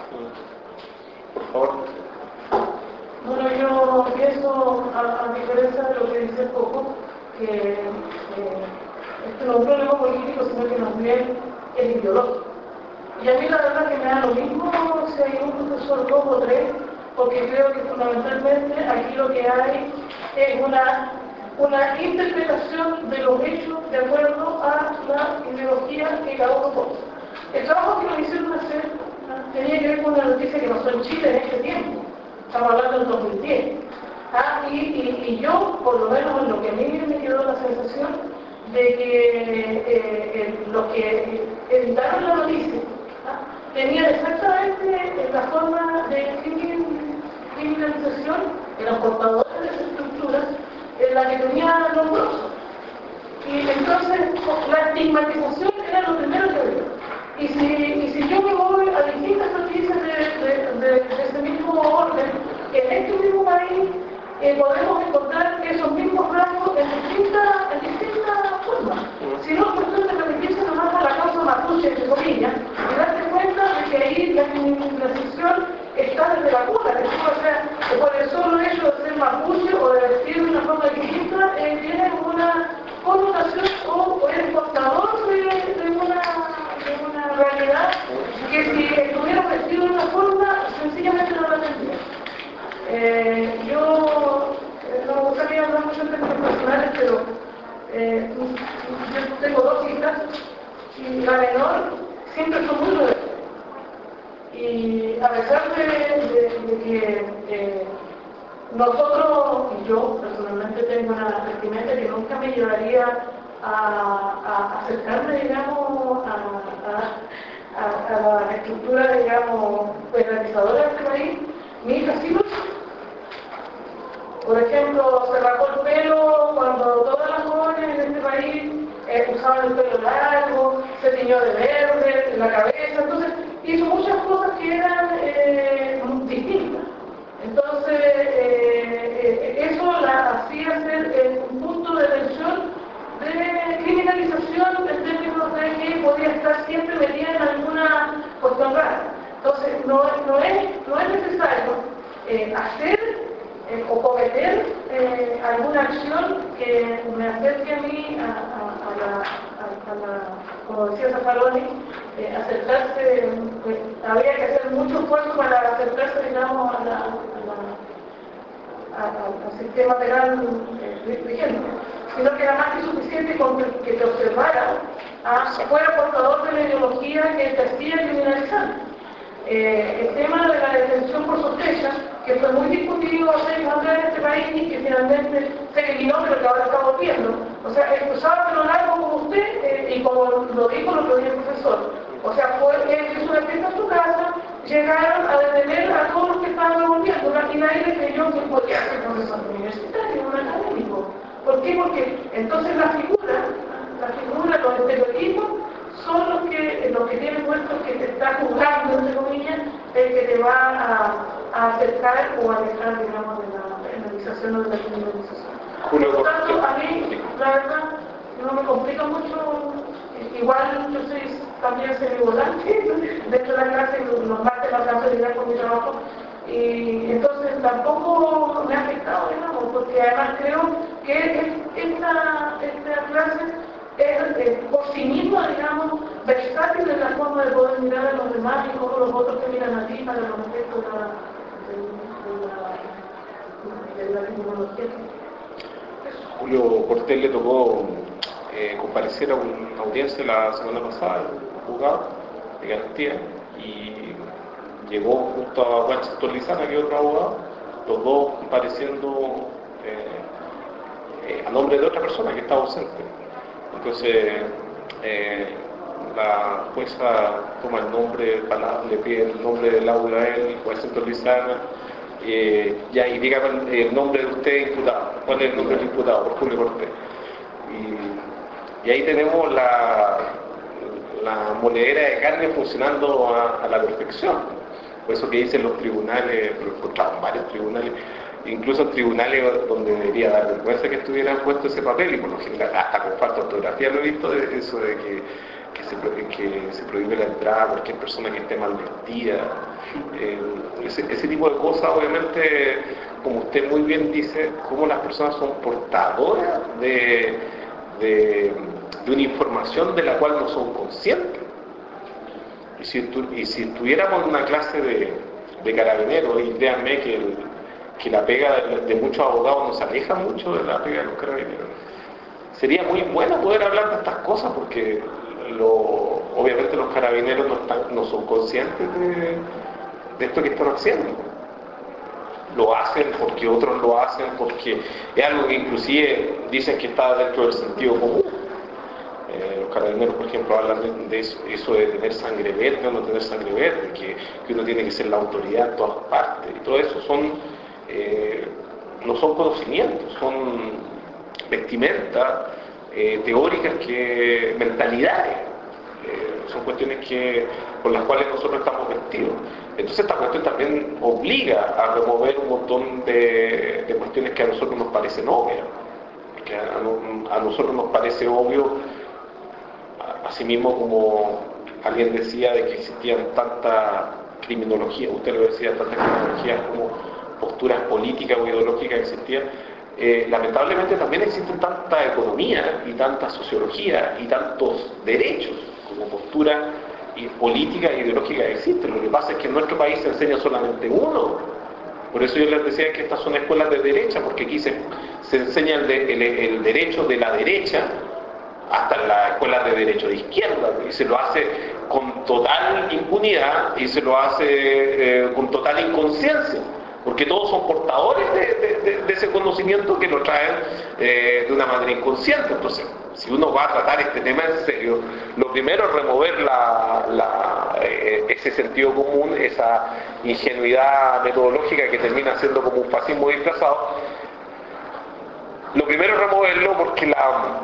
Speaker 1: Por favor.
Speaker 3: Bueno, yo pienso, a, a diferencia de lo que dice Coco, que eh, esto no es un problema político, sino que más bien es ideológico. Y a mí la verdad que me da lo mismo si hay un profesor dos o tres, porque creo que fundamentalmente aquí lo que hay es una, una interpretación de los hechos de acuerdo a la ideología que cada uno pone. El trabajo que nos hicieron hacer tenía que ver con una noticia que pasó en Chile en este tiempo. Estamos hablando del dos mil diez. Ah, y, y, y yo, por lo menos en lo que a mí me quedó la sensación de que eh, eh, los que editaron la noticia ¿ah? tenían exactamente la forma de criminalización en los portadores de esas estructuras en la que tenía Lombroso. Y entonces la estigmatización era lo primero que había. Y si, y si yo me voy a distintas noticias de, de, de, de ese mismo orden, en este mismo país eh, podemos encontrar esos mismos rasgos en distintas, en distintas formas. Si no, es cuestión de remitirse nomás a la causa mapuche, entre comillas, y darse cuenta de que ahí la criminalización está desde la cuna, que o sea, por el solo hecho de ser mapuche o de vestir de una forma distinta, eh, tiene una connotación o, o es portador de, de una... de una realidad que si estuviera vestido de una forma, sencillamente no la tendría. Eh, yo eh, no me gustaría hablar mucho en términos personales, pero eh, yo tengo dos hijas y la menor siempre fue muy rebelde. Y a pesar de, de, de que eh, nosotros, y yo personalmente tengo una vestimenta que nunca me llevaría a, a acercarme, digamos, a, a, a, a la estructura, digamos, penalizadora de este país, mi hija sí lo hizo. Por ejemplo, se rapó el pelo cuando todas las jóvenes en este país eh, usaban el pelo largo, se tiñó de verde en la cabeza, entonces hizo muchas cosas que eran eh, distintas. Entonces, eh, eh, eso la hacía ser eh, un punto de tensión de criminalización en términos de que podía estar siempre metida en alguna cuestión rara. Entonces, no, no, es, no es necesario eh, hacer eh, o cometer eh, alguna acción que me acerque a mí a, a, a, la, a, a la, como decía Zaffaroni, eh, acercarse, pues, habría que hacer mucho esfuerzo para acercarse, digamos, a la, a la, a, a, al sistema legal eh, vigente, sino que era más que suficiente con que, que te observara, ah, fuera portador de la ideología que te hacía criminalizar. Eh, el tema de la detención por sospecha, que fue
Speaker 8: fue muy discutido hace años en este país y que finalmente se eliminó, pero que ahora está volviendo. O sea, expulsaba a lo largo como usted, eh, y como lo dijo el otro día el profesor. O sea, fue, él hizo una fiesta en su casa, llegaron a detener a todos los que estaban revolviendo, y nadie le creyó que podía ser profesor universitario, un académico. ¿Por qué? Porque entonces la figura, la figura, los estereotipos, son los que, los que tienen puestos que te está juzgando, entre comillas, el que te va a, a acercar o a alejar, digamos, de la penalización o de la criminalización. Por lo tanto, a mí, la verdad, no me complica mucho. Igual yo soy también semivolante, dentro de la clase, los martes la alcanzo a llegar con mi trabajo, y entonces tampoco me ha afectado, digamos, porque además creo que esta, esta clase es, es por sí misma, digamos, versátil en la forma de poder mirar a los demás y cómo los otros te miran a ti para los efectos de la, de, de la, de la tecnología.
Speaker 1: Julio Cortés le tocó eh, comparecer a una audiencia la semana pasada, un juzgado de garantía, y llegó junto a Juan Chastor Lizana, que es otro abogado, los dos compareciendo eh, eh, a nombre de otra persona que estaba ausente. Entonces, eh, la jueza toma el nombre, le pide el nombre del audio a él, Juan Chastor Lizana, eh, ya, y dígame el nombre de usted imputado, cuál es el nombre del imputado, por Julio Cortés. Y, y ahí tenemos la, la monedera de carne funcionando a, a la perfección. Por eso que dicen los tribunales, pero encontramos varios tribunales, incluso en tribunales donde debería dar vergüenza que estuvieran puesto ese papel, y por lo general hasta con falta de ortografía lo he visto, de eso de que, que, se, que se prohíbe la entrada a cualquier persona que esté mal vestida. Eh, ese, ese tipo de cosas, obviamente, como usted muy bien dice, cómo las personas son portadoras de, de, de una información de la cual no son conscientes. Y si, y si estuviéramos en una clase de, de carabineros, y créanme que, el, que la pega de, de muchos abogados nos aleja mucho de la pega de los carabineros, sería muy bueno poder hablar de estas cosas, porque lo, obviamente los carabineros no, están, no son conscientes de, de esto que están haciendo. Lo hacen porque otros lo hacen, porque es algo que inclusive dicen que está dentro del sentido común. Eh, los carabineros, por ejemplo, hablan de eso, eso de tener sangre verde o no tener sangre verde, que, que uno tiene que ser la autoridad en todas partes, y todo eso son, eh, no son conocimientos, son vestimentas eh, teóricas, que mentalidades, eh, son cuestiones que, por las cuales nosotros estamos vestidos. Entonces esta cuestión también obliga a remover un montón de, de cuestiones que a nosotros nos parecen obvias, porque a, a nosotros nos parece obvio, asimismo como alguien decía de que existían tanta criminología, usted lo decía, tantas criminologías como posturas políticas o ideológicas que existían, eh, lamentablemente también existen tanta economía y tanta sociología y tantos derechos como posturas políticas e ideológicas que existen. Lo que pasa es que en nuestro país se enseña solamente uno. Por eso yo les decía que estas son escuelas de derecha, porque aquí se, se enseña el, de, el, el derecho de la derecha, hasta en las escuelas de derecho de izquierda, y se lo hace con total impunidad y se lo hace eh, con total inconsciencia, porque todos son portadores de, de, de, de ese conocimiento que lo traen eh, de una manera inconsciente. Entonces, si uno va a tratar este tema en serio, lo primero es remover la, la, eh, ese sentido común, esa ingenuidad metodológica que termina siendo como un fascismo disfrazado. Lo primero es removerlo, porque la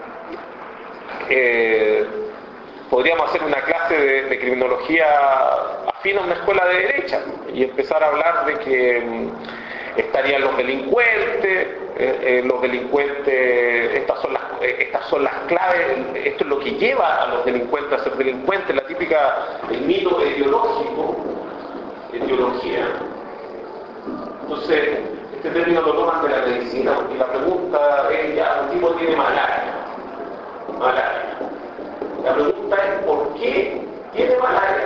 Speaker 1: Eh, podríamos hacer una clase de, de criminología afín a una escuela de derecha y empezar a hablar de que mm, estarían los delincuentes, eh, eh, los delincuentes, estas son, las, eh, estas son las claves, esto es lo que lleva a los delincuentes a ser delincuentes, la típica, el mito ideológico, ideología. Entonces, este término lo toman de la medicina, porque la pregunta es, ya, un tipo tiene malaria. Malaria. La pregunta es, ¿por qué tiene malaria?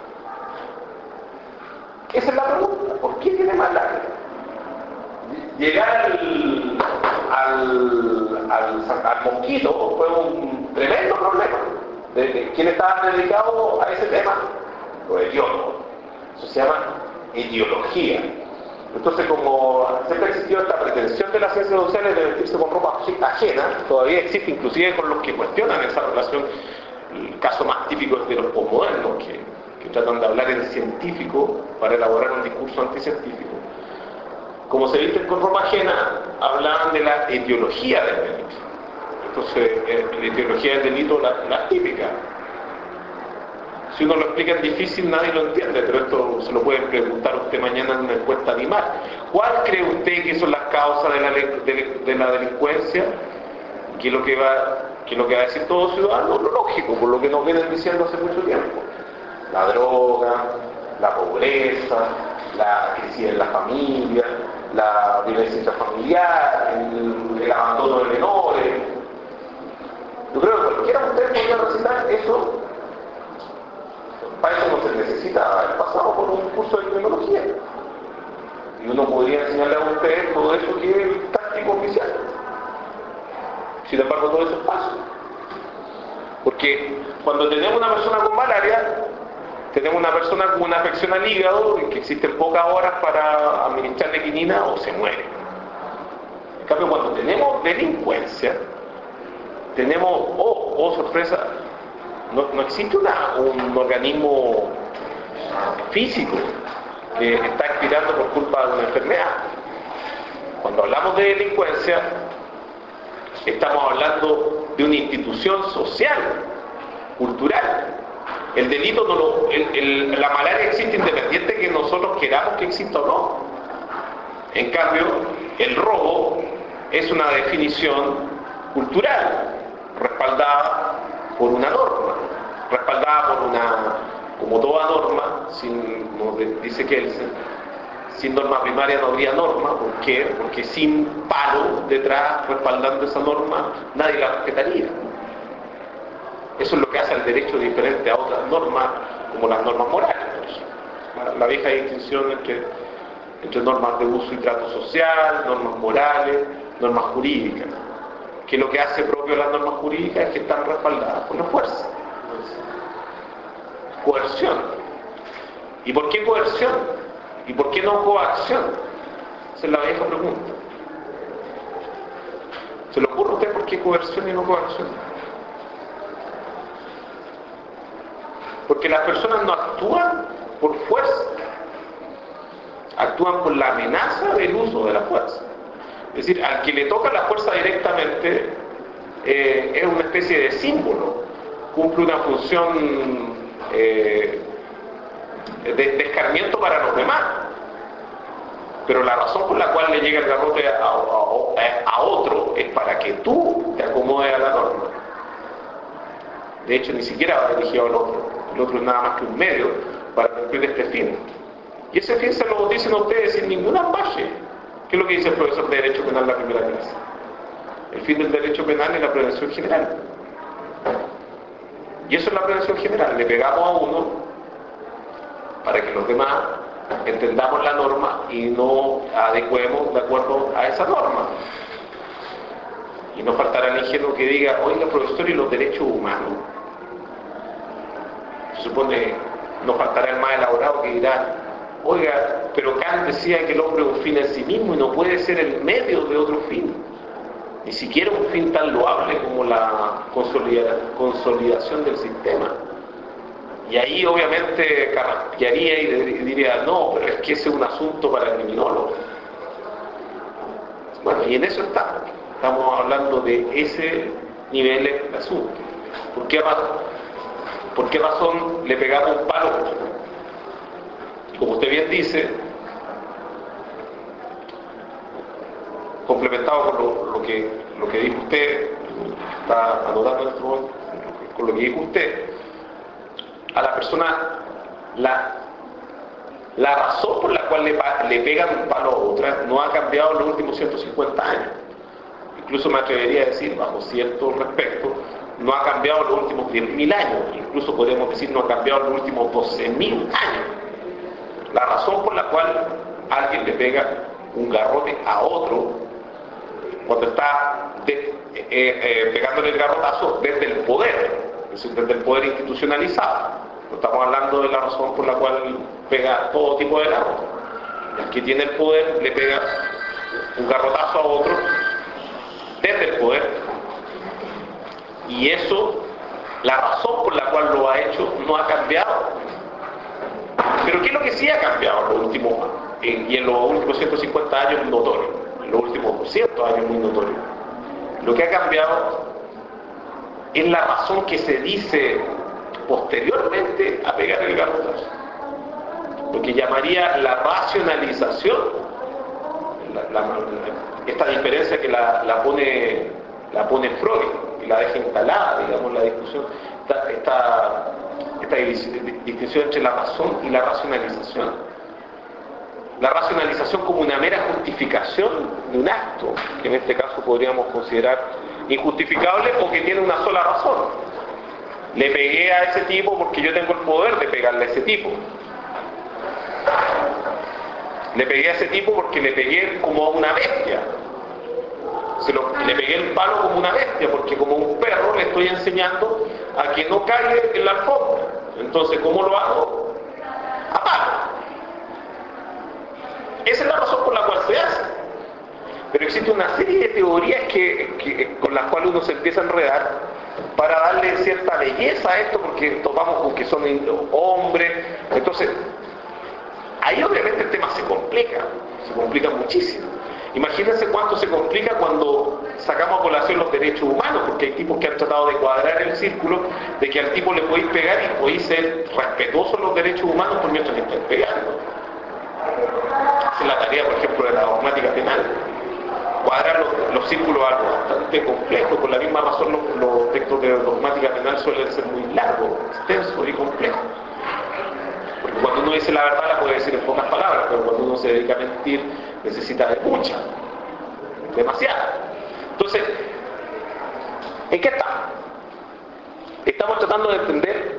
Speaker 1: Esa es la pregunta, ¿por qué tiene malaria? Llegar al, al, al, al mosquito fue un tremendo problema. ¿De, de quién estaba dedicado a ese tema? Los ideólogos. Eso se llama ideología. Entonces, como siempre ha existido esta pretensión de las ciencias sociales de vestirse con ropa ajena, todavía existe inclusive con los que cuestionan esa relación. El caso más típico es de los posmodernos, que, que tratan de hablar en científico para elaborar un discurso anticientífico. Como se visten con ropa ajena, hablaban de la etiología del delito. Entonces, eh, la etiología del delito, la, la típica. Si uno lo explica en difícil, nadie lo entiende, pero esto se lo pueden preguntar usted mañana en una encuesta animal. ¿Cuál cree usted que son las causas de la, de, de la delincuencia? ¿Qué es lo que va, qué es lo que va a decir todo ciudadano? Lo lógico, por lo que nos vienen diciendo hace mucho tiempo. La droga, la pobreza, la crisis en la familia, la violencia intrafamiliar, el, el abandono de menores. Yo creo que cualquiera de ustedes podría recitar eso. Para eso no se necesita haber pasado por un curso de criminología. Y uno podría enseñarle a ustedes todo eso que es táctico oficial. Sin embargo, todo eso es falso. Porque cuando tenemos una persona con malaria, tenemos una persona con una afección al hígado, en que existen pocas horas para administrarle quinina o se muere. En cambio, cuando tenemos delincuencia, tenemos, oh, oh sorpresa, no, no existe una, un organismo físico que está expirando por culpa de una enfermedad. Cuando hablamos de delincuencia, estamos hablando de una institución social, cultural. El delito, no lo, el, el, la malaria existe independiente de que nosotros queramos que exista o no. En cambio, el robo es una definición cultural, respaldada por una norma, respaldada por una, como toda norma, sin, como dice Kelsen, sin norma primaria no habría norma. ¿Por qué? Porque sin palo detrás respaldando esa norma, nadie la respetaría. Eso es lo que hace al derecho diferente a otras normas, como las normas morales. La, la vieja distinción entre, entre normas de uso y trato social, normas morales, normas jurídicas. Que lo que hace propio las normas jurídicas es que están respaldadas por la fuerza. Coerción. ¿Y por qué coerción? ¿Y por qué no coacción? Esa es la vieja pregunta. ¿Se le ocurre a usted por qué coerción y no coacción? Porque las personas no actúan por fuerza, actúan por la amenaza del uso de la fuerza. Es decir, al que le toca la fuerza directamente eh, es una especie de símbolo, cumple una función eh, de, de escarmiento para los demás. Pero la razón por la cual le llega el garrote a, a, a otro es para que tú te acomodes a la norma. De hecho, ni siquiera va dirigido al otro. El otro es nada más que un medio para cumplir este fin. Y ese fin se lo dicen a ustedes sin ningún ambaje. ¿Qué es lo que dice el profesor de Derecho Penal en la primera clase? El fin del derecho penal es la prevención general. Y eso es la prevención general. Le pegamos a uno para que los demás entendamos la norma y no adecuemos de acuerdo a esa norma. Y no faltará el ingenuo que diga, oiga, profesor, ¿y los derechos humanos? Se supone, no faltará el más elaborado que dirá, oiga, pero Kant decía que el hombre es un fin en sí mismo y no puede ser el medio de otro fin. Ni siquiera un fin tan loable como la consolida, consolidación del sistema. Y ahí obviamente carraspearía y diría, no, pero es que ese es un asunto para el criminólogo. Bueno, y en eso estamos. Estamos hablando de ese nivel de asunto. ¿Por qué razón, ¿Por qué razón le pegamos un palo? Y como usted bien dice, complementado con lo, lo, que, lo que dijo usted, está anotando en este momento, con lo que dijo usted, a la persona, la, la razón por la cual le, le pegan un palo a otra no ha cambiado en los últimos ciento cincuenta años. Incluso me atrevería a decir, bajo cierto respecto, no ha cambiado en los últimos diez mil años. Incluso podríamos decir, no ha cambiado en los últimos doce mil años. La razón por la cual alguien le pega un garrote a otro, cuando está de, eh, eh, pegándole el garrotazo desde el poder, es decir, desde el poder institucionalizado. No estamos hablando de la razón por la cual pega todo tipo de garrote. que tiene el poder le pega un garrotazo a otro desde el poder, y eso, la razón por la cual lo ha hecho no ha cambiado. Pero ¿qué es lo que sí ha cambiado en los últimos, en, y en los últimos ciento cincuenta años es notorio, en los últimos doscientos años muy notorio? Lo que ha cambiado es la razón que se dice posteriormente a pegar el garrotazo, lo que llamaría la racionalización, la, la, esta diferencia que la, la pone la pone Freud y la deja instalada, digamos, la discusión, esta, esta, esta distinción entre la razón y la racionalización. La racionalización como una mera justificación de un acto, que en este caso podríamos considerar injustificable o que tiene una sola razón. Le pegué a ese tipo porque yo tengo el poder de pegarle a ese tipo. Le pegué a ese tipo porque le pegué como a una bestia. Se lo, le pegué el palo como una bestia, porque como un perro le estoy enseñando a que no caiga en la alfombra. Entonces, ¿cómo lo hago? A palo. Esa es la razón por la cual se hace. Pero existe una serie de teorías que, que, con las cuales uno se empieza a enredar para darle cierta belleza a esto, porque tomamos con que son hombres. Entonces, ahí obviamente el tema se complica, se complica muchísimo. Imagínense cuánto se complica cuando sacamos a colación los derechos humanos, porque hay tipos que han tratado de cuadrar el círculo de que al tipo le podéis pegar y podéis ser respetuosos de los derechos humanos por mientras le estáis pegando. Esa es la tarea, por ejemplo, de la dogmática penal. Cuadrar los, los círculos es algo bastante complejo. Por la misma razón los, los textos de dogmática penal suelen ser muy largos, extensos y complejos. Porque cuando uno dice la verdad la puede decir en pocas palabras, pero cuando uno se dedica a mentir necesita de muchas, demasiadas. Entonces, ¿en qué estamos? Estamos tratando de entender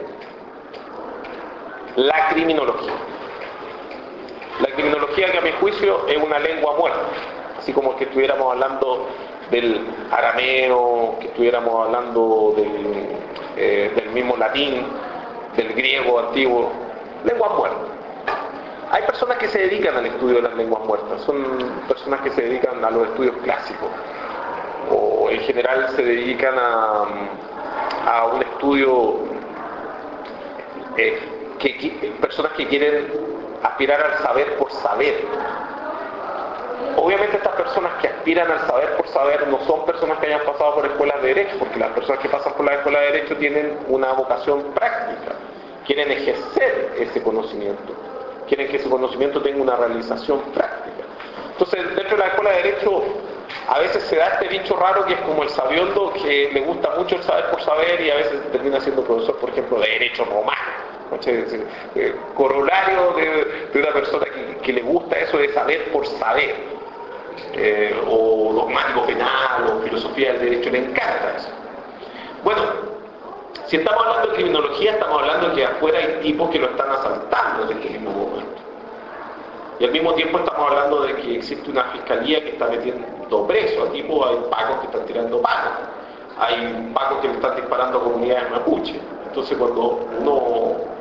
Speaker 1: la criminología. La criminología, que a mi juicio es una lengua muerta, así como que estuviéramos hablando del arameo, que estuviéramos hablando del, eh, del mismo latín, del griego antiguo, lenguas muertas. Hay personas que se dedican al estudio de las lenguas muertas, son personas que se dedican a los estudios clásicos, o en general se dedican a, a un estudio, eh, que, que, personas que quieren aspirar al saber por saber. Obviamente estas personas que aspiran al saber por saber no son personas que hayan pasado por escuelas de derecho, porque las personas que pasan por la escuela de derecho tienen una vocación práctica, quieren ejercer ese conocimiento, quieren que ese conocimiento tenga una realización práctica. Entonces, dentro de la escuela de derecho a veces se da este bicho raro que es como el sabiondo, que le gusta mucho el saber por saber y a veces termina siendo profesor, por ejemplo, de derecho romano. Eh, corolario de, de una persona que, que le gusta eso de saber por saber, eh, o dogmático penal o filosofía del derecho, le encanta eso. Bueno, si estamos hablando de criminología, estamos hablando de que afuera hay tipos que lo están asaltando en este mismo momento, y al mismo tiempo estamos hablando de que existe una fiscalía que está metiendo preso a tipos, hay pacos que están tirando pacos, hay pacos que le están disparando a comunidades mapuche. Entonces, cuando uno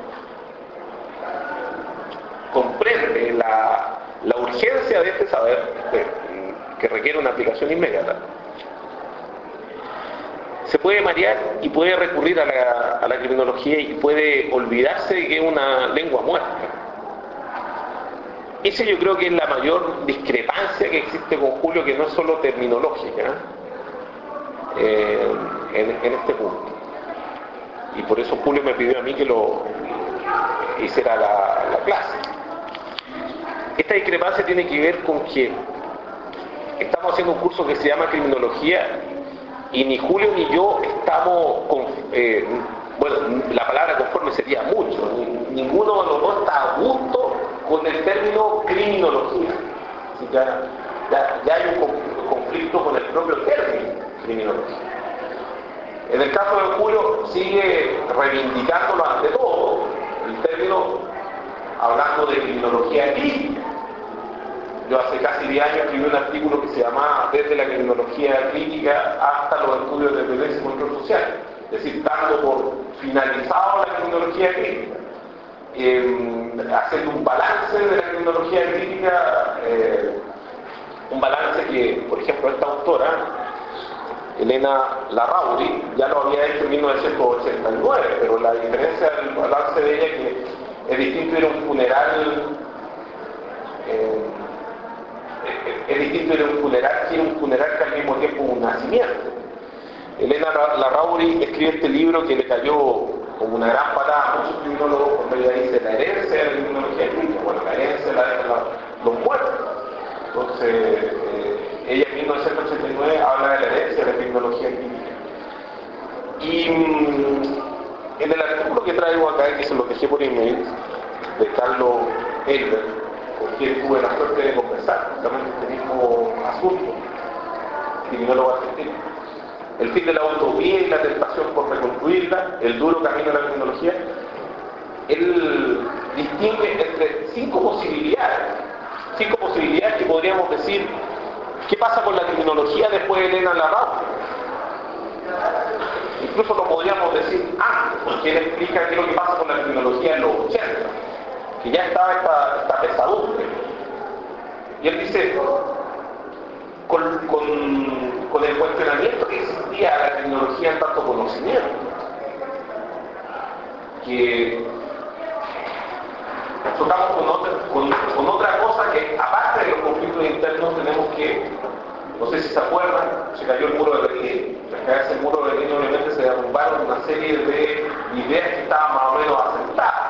Speaker 1: comprende la, la urgencia de este saber, que, que requiere una aplicación inmediata, se puede marear y puede recurrir a la, a la criminología y puede olvidarse de que es una lengua muerta. Esa yo creo que es la mayor discrepancia que existe con Julio, que no es solo terminológica, eh, en, en este punto. Y por eso Julio me pidió a mí que lo hiciera la, la clase. Esta discrepancia tiene que ver con que estamos haciendo un curso que se llama Criminología y ni Julio ni yo estamos, con, eh, bueno, la palabra conforme sería mucho, ninguno de los dos está a gusto con el término criminología. Así que ya, ya, ya hay un conflicto con el propio término criminología. En el caso de Julio sigue reivindicándolo ante todo el término, hablando de criminología crítica. Yo hace casi diez años escribí un artículo que se llamaba Desde la criminología crítica hasta los estudios de violencia y control social, es decir, dando por finalizado la criminología crítica. eh, haciendo un balance de la criminología crítica, eh, un balance que, por ejemplo, esta autora, Elena Larrauri, ya lo había hecho en mil novecientos ochenta y nueve, pero la diferencia del balance de ella es que es distinto ir a un funeral, eh, es distinto ir a un funeral que ir a un funeral que al mismo tiempo un nacimiento. Elena Larrauri escribe este libro que le cayó como una gran patada a muchos criminólogos cuando ella dice la herencia de la criminología crítica, bueno, la herencia de la, la, los muertos. Entonces, eh, ella en mil novecientos ochenta y nueve habla de la herencia de la criminología crítica. Y mmm, en el artículo que traigo acá, que se lo dejé por email, de Carlos Elber, con quien tuve la suerte de conversar justamente este mismo asunto, criminólogo argentino. El fin de la utopía y la tentación por reconstruirla, el duro camino de la criminología, él distingue entre cinco posibilidades, cinco posibilidades que podríamos decir, ¿qué pasa con la criminología después de Elena Larrauri? Incluso lo podríamos decir antes, porque él explica qué es lo que pasa con la criminología en los ochenta, que ya estaba esta, esta pesadumbre. Y él dice, con, con, con el cuestionamiento que existía la criminología en tanto conocimiento, que tocamos con otra, con, con otra cosa que, aparte de los conflictos internos, tenemos que, no sé si se acuerdan, se cayó el muro de Berlín. Tras caerse el muro de Berlín, obviamente se derrumbaron una serie de ideas que estaban más o menos asentadas.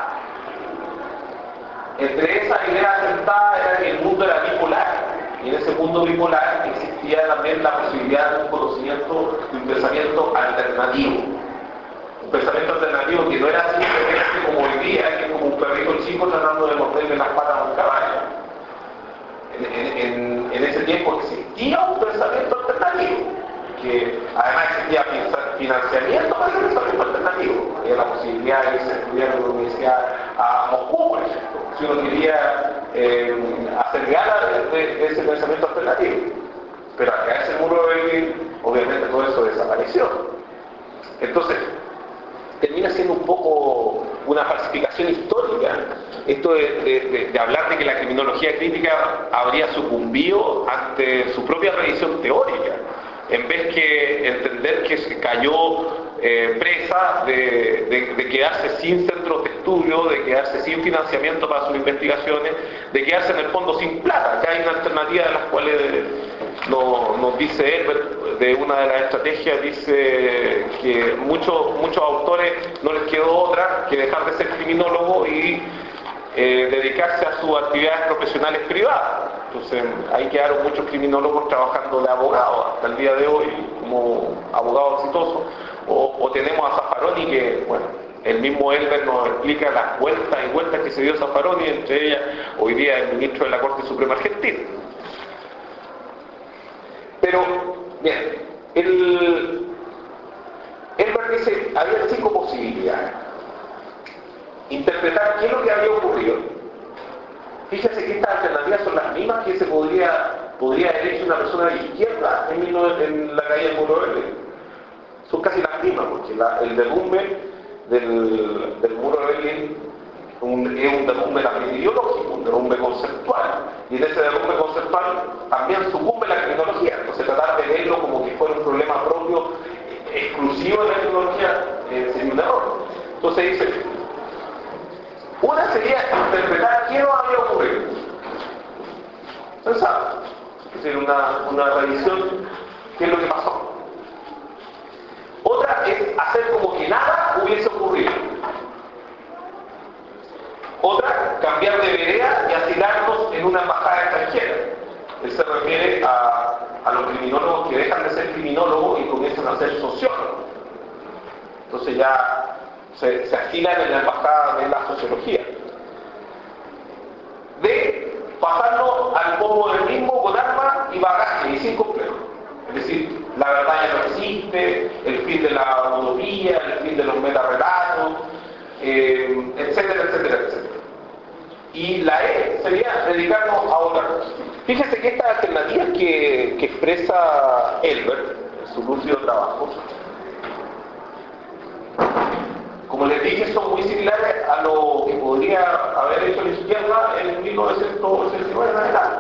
Speaker 1: Entre esas ideas asentadas era que el mundo era bipolar, y en ese mundo bipolar existía también la posibilidad de un conocimiento, de un pensamiento alternativo. Un pensamiento alternativo que no era simplemente como hoy día, que es como un perrito chico tratando de morderle las patas a un caballo. En, en, en ese tiempo existía un pensamiento alternativo, que además existía financiamiento para ese pensamiento alternativo. Había la posibilidad de irse a estudiar en la universidad a Moscú, por ejemplo, si uno quería eh, hacer gala de, de, de ese pensamiento alternativo. Pero al caerse el muro de Berlín, obviamente todo eso desapareció. Entonces, termina siendo un poco una falsificación histórica esto de, de, de, de hablar de que la criminología crítica habría sucumbido ante su propia revisión teórica, en vez que entender que se cayó eh, presa de, de, de quedarse sin centros de estudio, de quedarse sin financiamiento para sus investigaciones, de quedarse en el fondo sin plata, que hay una alternativa de las cuales nos, nos dice Elber, de una de las estrategias, dice que muchos, muchos autores no les quedó otra que dejar de ser criminólogo y eh, dedicarse a sus actividades profesionales privadas. Entonces ahí quedaron muchos criminólogos trabajando de abogados hasta el día de hoy como abogados exitosos, o, o tenemos a Zaffaroni, que bueno, el mismo Elber nos explica las vueltas y vueltas que se dio Zaffaroni, entre ellas hoy día el ministro de la Corte Suprema Argentina. Pero bien, el Elber dice, había cinco posibilidades. Interpretar qué es lo que había ocurrido. Fíjense que estas alternativas son las mismas que se podría, podría haber hecho una persona de izquierda en, en la caída del muro de Berlín. Son casi las mismas, porque la, el derrumbe del, del muro de Berlín un, es un derrumbe también ideológico, un derrumbe conceptual. Y en ese derrumbe conceptual también sucumbe la criminología. Entonces tratar de verlo como que fuera un problema propio, exclusivo de la criminología, eh, sería un error. Entonces dice, una sería interpretar qué no había ocurrido. Pensar. Es decir, una, una revisión, qué es lo que pasó. Otra es hacer como que nada hubiese ocurrido. Otra, cambiar de vereda y asilarnos en una embajada extranjera. Él se refiere a, a los criminólogos que dejan de ser criminólogos y comienzan a ser sociólogos. Entonces ya se, se asilan en la embajada de la sociología. De pasarnos al posmodernismo con armas y bagaje y sin complejo. Es decir, la verdad ya no existe, el fin de la utopía, el fin de los metarrelatos, eh, etcétera, etcétera, etcétera. Y la E sería dedicarnos a otra cosa. Fíjense que estas alternativas que, que expresa Elber en su lúcido trabajo, como les dije, son muy similares a lo que podría haber hecho la izquierda en mil novecientos sesenta y nueve en adelante.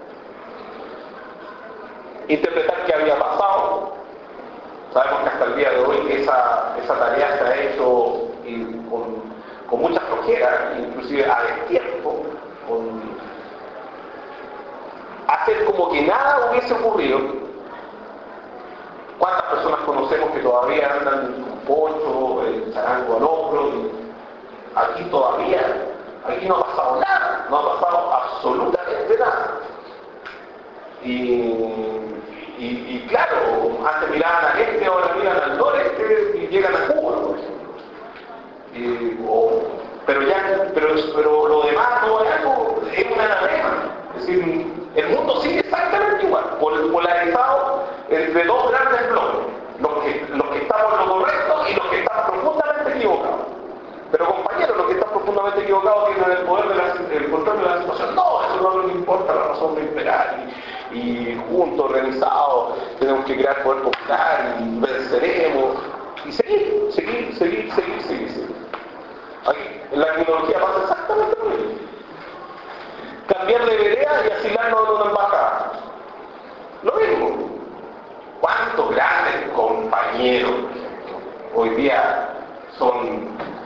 Speaker 1: Interpretar qué había pasado. Sabemos que hasta el día de hoy esa, esa tarea se ha hecho y con, con mucha flojera, inclusive a destiempo, con hacer como que nada hubiese ocurrido. ¿Cuántas personas conocemos que todavía andan con poncho, el charango al hombro? Y aquí todavía, aquí no ha pasado nada, no ha pasado absolutamente nada. Y, y, y claro, antes miraban al este, ahora miran al noreste y llegan a Cuba, por ejemplo. Y, o, pero ya, pero, pero lo demás no es algo, es una anatema. Es decir, el mundo sigue exactamente igual, polarizado entre dos grandes bloques, los que, los que estamos en lo correcto y los que están profundamente equivocados. Pero compañeros, los que están profundamente equivocados tienen el poder del control de la situación. No, eso no les importa, la razón de imperar. Y, y juntos, organizados, tenemos que crear poder popular y venceremos. Y seguir, seguir, seguir, seguir, seguir, seguir. Aquí, en la criminología pasa exactamente lo mismo. Cambiar de vereda y asilarnos a una embajada. Lo mismo. ¿Cuántos grandes compañeros hoy día son...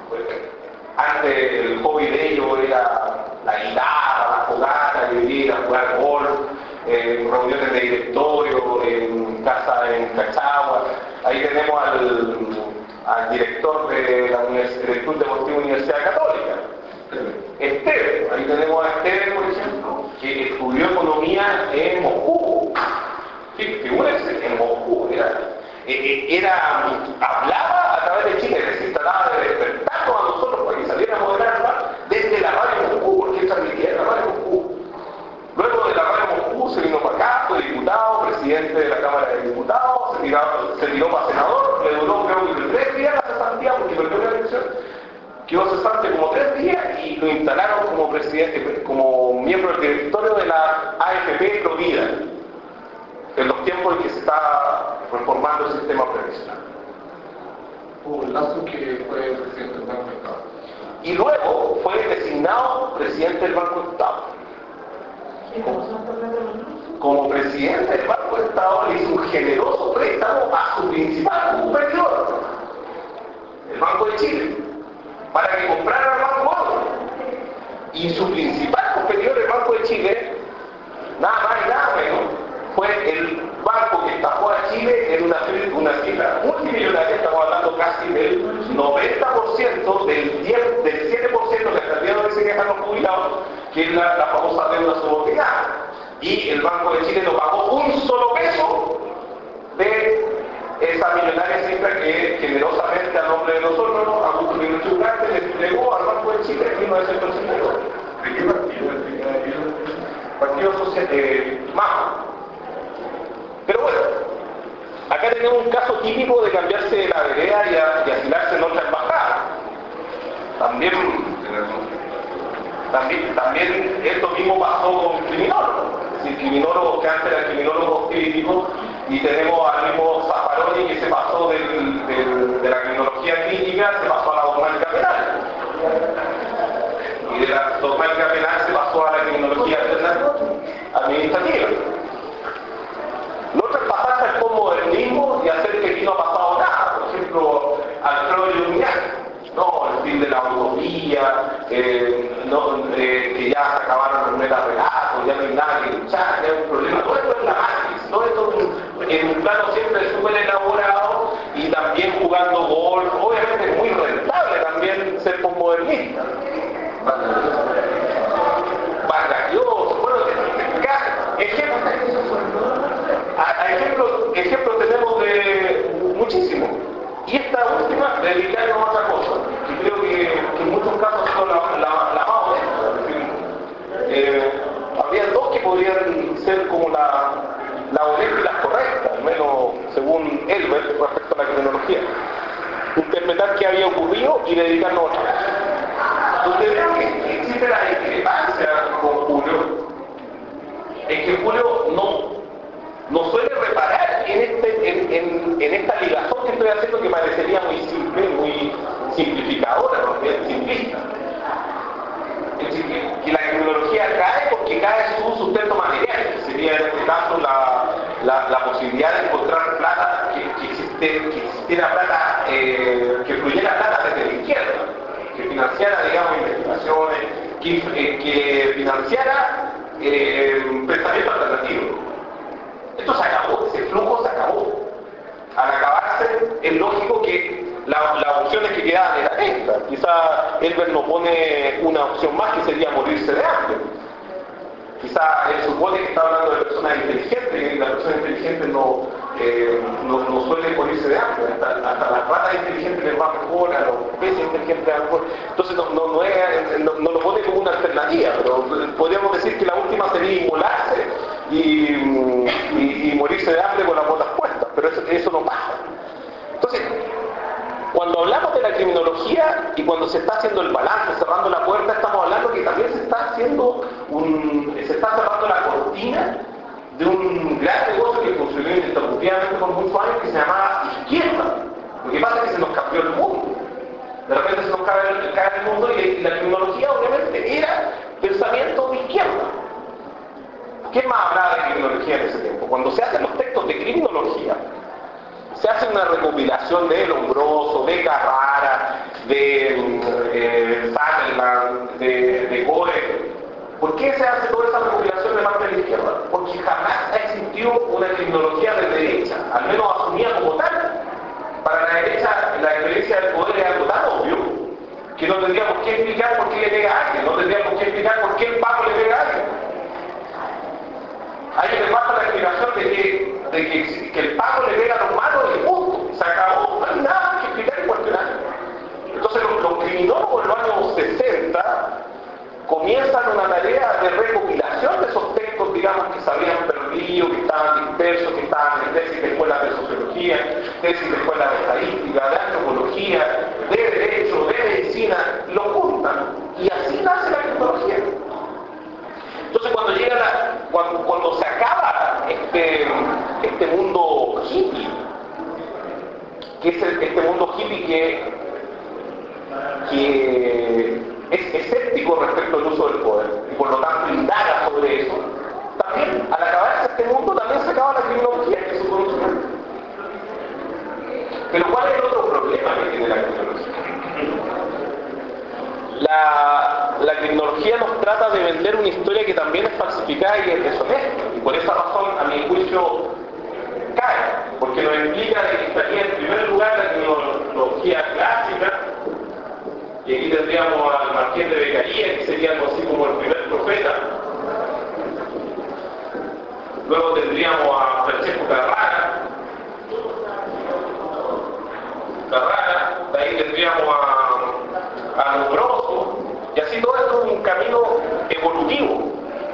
Speaker 1: Antes el hobby de ellos era la guitarra, la fogata, vivir a jugar golf, en reuniones de directorio, en casa en Cachagua. Ahí tenemos al, al director de la del Club Deportivo Universidad Católica, Esteban. Ahí tenemos a Esteban, por ejemplo, que estudió economía en Moscú. Sí, figúrense, en Moscú. Era, era, hablaba a través de Chile, es decir, trataba de despertarnos a nosotros para que saliéramos del alma desde la radio Moscú, porque él transmitía en la radio Moscú. Luego de la radio Moscú se vino para acá, fue diputado, presidente de la Cámara de Diputados, se tiró, se tiró para senador, le duró creo que tres días la cesantía porque perdió la elección. Quedó cesante como tres días y lo instalaron como presidente, como miembro del directorio de la A F P Provida, en los tiempos en que se está reformando el sistema previsional.
Speaker 5: Hubo un lazo que fue presidente del Banco de Estado.
Speaker 1: Y luego fue designado presidente del Banco de Estado. Como presidente del Banco de Estado le hizo un generoso préstamo a su principal competidor, el Banco de Chile, para que comprara el Banco Otro. Y su principal competidor, el Banco de Chile, nada más y nada menos, fue el banco que estafó a Chile en una, una cifra multimillonaria. Estamos hablando casi del noventa por ciento, del, diez, del siete por ciento que hasta el día de hoy se quejan los jubilados, que es la, la famosa deuda subordinada. Y el Banco de Chile no pagó un solo peso de esa millonaria cifra que generosamente a nombre de nosotros, Augusto Pinochet Ugarte, le entregó al Banco de Chile en mil novecientos ochenta y dos.
Speaker 5: ¿De qué partido?
Speaker 1: Partido Social eh, más. Pero bueno, acá tenemos un caso típico de cambiarse de la vereda y, a, y asilarse en otra embajada. También, también, también esto mismo pasó con criminólogos. Es decir, criminólogos que antes eran criminólogos críticos, y tenemos al mismo Zaffaroni que se pasó del, del, de la criminología crítica, se pasó a la dogmática penal. Y de la dogmática penal se pasó a la criminología administrativa. Lo otro es pasarse al postmodernismo y hacer que aquí no ha pasado nada. Por ejemplo, Alfredo Lumière, no, el fin de la utopía, eh, no, eh, que ya se acabaron los metarrelatos, ya no hay nada que luchar, ya hay un problema. Todo esto es la matriz, todo esto en un plano siempre súper elaborado y también jugando golf. Obviamente es muy rentable también ser postmodernista. Vanguardioso, bueno, ejemplos, ejemplos, ejemplos tenemos de muchísimos. Y esta última, dedicarnos a otra cosa, que creo que, que en muchos casos son la, la, la más honesta. Eh, habría dos que podrían ser como la, la honesta y la correcta, al menos según Elbert respecto a la criminología. Interpretar qué había ocurrido y dedicarnos a otra cosa. Ustedes vean que existe la discrepancia con Julio, es que Julio no, no suele reparar en, este, en, en, en esta ligazón que estoy haciendo, que parecería muy simple, muy simplificadora, porque es simplista. la, la posibilidad de encontrar plata, que, que, existe, que existiera plata, eh, que fluyera plata desde la izquierda, que financiara, digamos, investigaciones, que, eh, que financiara eh, pensamiento alternativo. Esto se acabó, ese flujo se acabó. Al acabarse, es lógico que la- las opciones que quedaban eran estas. Quizá Elber no pone una opción más que sería morirse de hambre. Quizá él supone que está hablando de personas inteligentes, y las personas inteligentes no, eh, no, no suelen morirse de hambre. Hasta, hasta las ratas inteligentes les va mejor, a los peces inteligentes les va mejor. Entonces no, no, no, es, no, no lo pone como una alternativa, pero podríamos decir que la última sería inmolarse y, y, y morirse de hambre con las botas puestas, pero eso, eso no pasa. Entonces, cuando hablamos de la criminología y cuando se está haciendo el balance, cerrando la puerta, estamos hablando que también se está haciendo un, se está cerrando la cortina de un gran negocio que funcionó ininterrumpidamente por muchos años, que se llamaba izquierda. Lo que pasa es que se nos cambió el mundo. De repente se nos cae el, cae el mundo y la criminología obviamente era pensamiento de izquierda. ¿Qué más hablaba de criminología en ese tiempo? Cuando se hacen los textos de criminología, se hace una recopilación de Lombroso, de Carrara, de eh, Sutherland, de, de Gore. ¿Por qué se hace toda esa recopilación de parte de la izquierda? Porque jamás ha existido una criminología de derecha, al menos asumida como tal. Para la derecha, la experiencia del poder es algo tan obvio que no tendríamos que explicar por qué le pega a alguien, no tendríamos que explicar por qué el Paco le pega a alguien. Hay que basta la explicación de que, de que, que el Paco le pega a los malos y punto. Se acabó, no hay nada que explicar y cuestionar. Entonces los, los criminólogos en los años sesenta comienzan una tarea de recopilación de esos textos, digamos, que se habían perdido, que estaban dispersos, que estaban en tesis de escuelas de sociología, tesis de escuelas de estadística, de antropología, de derecho, de medicina, lo juntan. Y así nace la criminología. Entonces cuando llega la, cuando, cuando se acaba este, este mundo hippie, que es el, este mundo hippie que, que es escéptico respecto al uso del poder y por lo tanto indaga sobre eso, también al acabarse este mundo también se acaba la criminología, que es su conocimiento. Pero ¿cuál es el otro problema que tiene la criminología? La, la criminología nos trata de vender una historia que también es falsificada y es deshonesta, y por esa razón, a mi juicio, cae, porque nos implica que estaría en primer lugar la criminología clásica, y aquí tendríamos al Marqués de Beccaria, que sería algo así como el primer profeta. Luego tendríamos a Francesco Carrara, Carrara, de ahí tendríamos a, a Lombroso, y así todo esto es un camino evolutivo,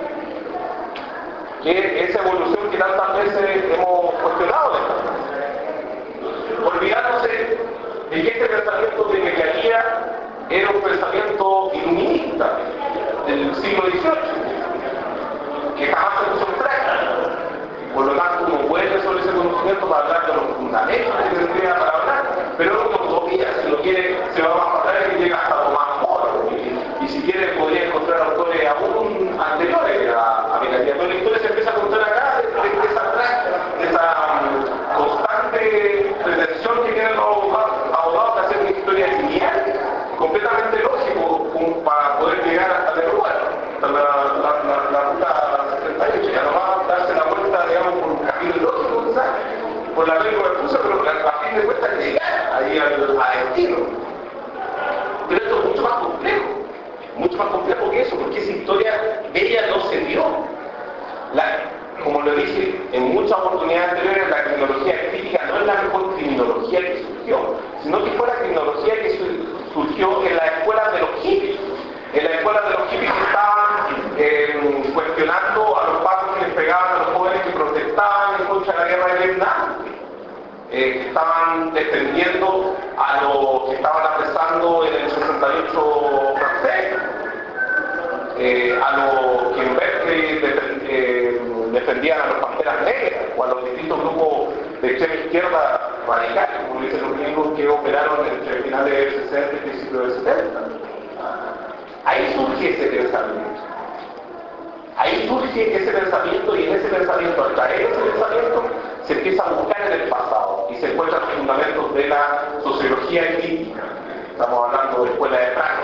Speaker 1: que esa evolución que tantas veces hemos cuestionado, olvidándose de que este pensamiento de Beccaria era un pensamiento iluminista del siglo dieciocho, que jamás se puso en práctica. Por lo tanto, uno vuelve sobre ese conocimiento para hablar de los fundamentos que se tendría para hablar, pero es una utopía. Si lo quiere, se va a pasar y llega hasta Tomás Moro. Y, y si quiere, podría encontrar autores aún anteriores a, a Beccaria. Toda la historia se empieza a contar acá de, de, de esa práctica, de esa um, constante pretensión que tienen los abogados de hacer una historia lineal, completamente lógico, como para poder llegar hasta el lugar, hasta la, la, la, la ruta setenta y ocho, ya no va a darse la vuelta, digamos, por un camino lógico, quizás, por la ley que me puse, pero a fin de cuentas llegar ahí al, al destino. Pero esto es mucho más complejo, mucho más complejo que eso, porque esa historia bella no se dio. La, como lo dije en muchas oportunidades anteriores, la criminología crítica no es la mejor criminología que surgió, sino que fue la criminología que surgió en las escuelas de los hippies, en las escuelas de los hippies que estaban eh, cuestionando a los pacos que les pegaban a los jóvenes que protestaban en contra de la guerra de Vietnam, eh, que estaban defendiendo a los que estaban apresando en el sesenta y ocho francés, eh, a los que en Berkeley defend, eh, defendían a los panteras negras o a los distintos grupos de extrema izquierda radical, como dicen los gringos, que operaron entre finales del sesenta y principios del setenta. Ahí surge ese pensamiento. ahí surge ese pensamiento y en ese pensamiento, al traer ese pensamiento, se empieza a buscar en el pasado y se encuentran los fundamentos de la sociología crítica. Estamos hablando de escuela de Praga.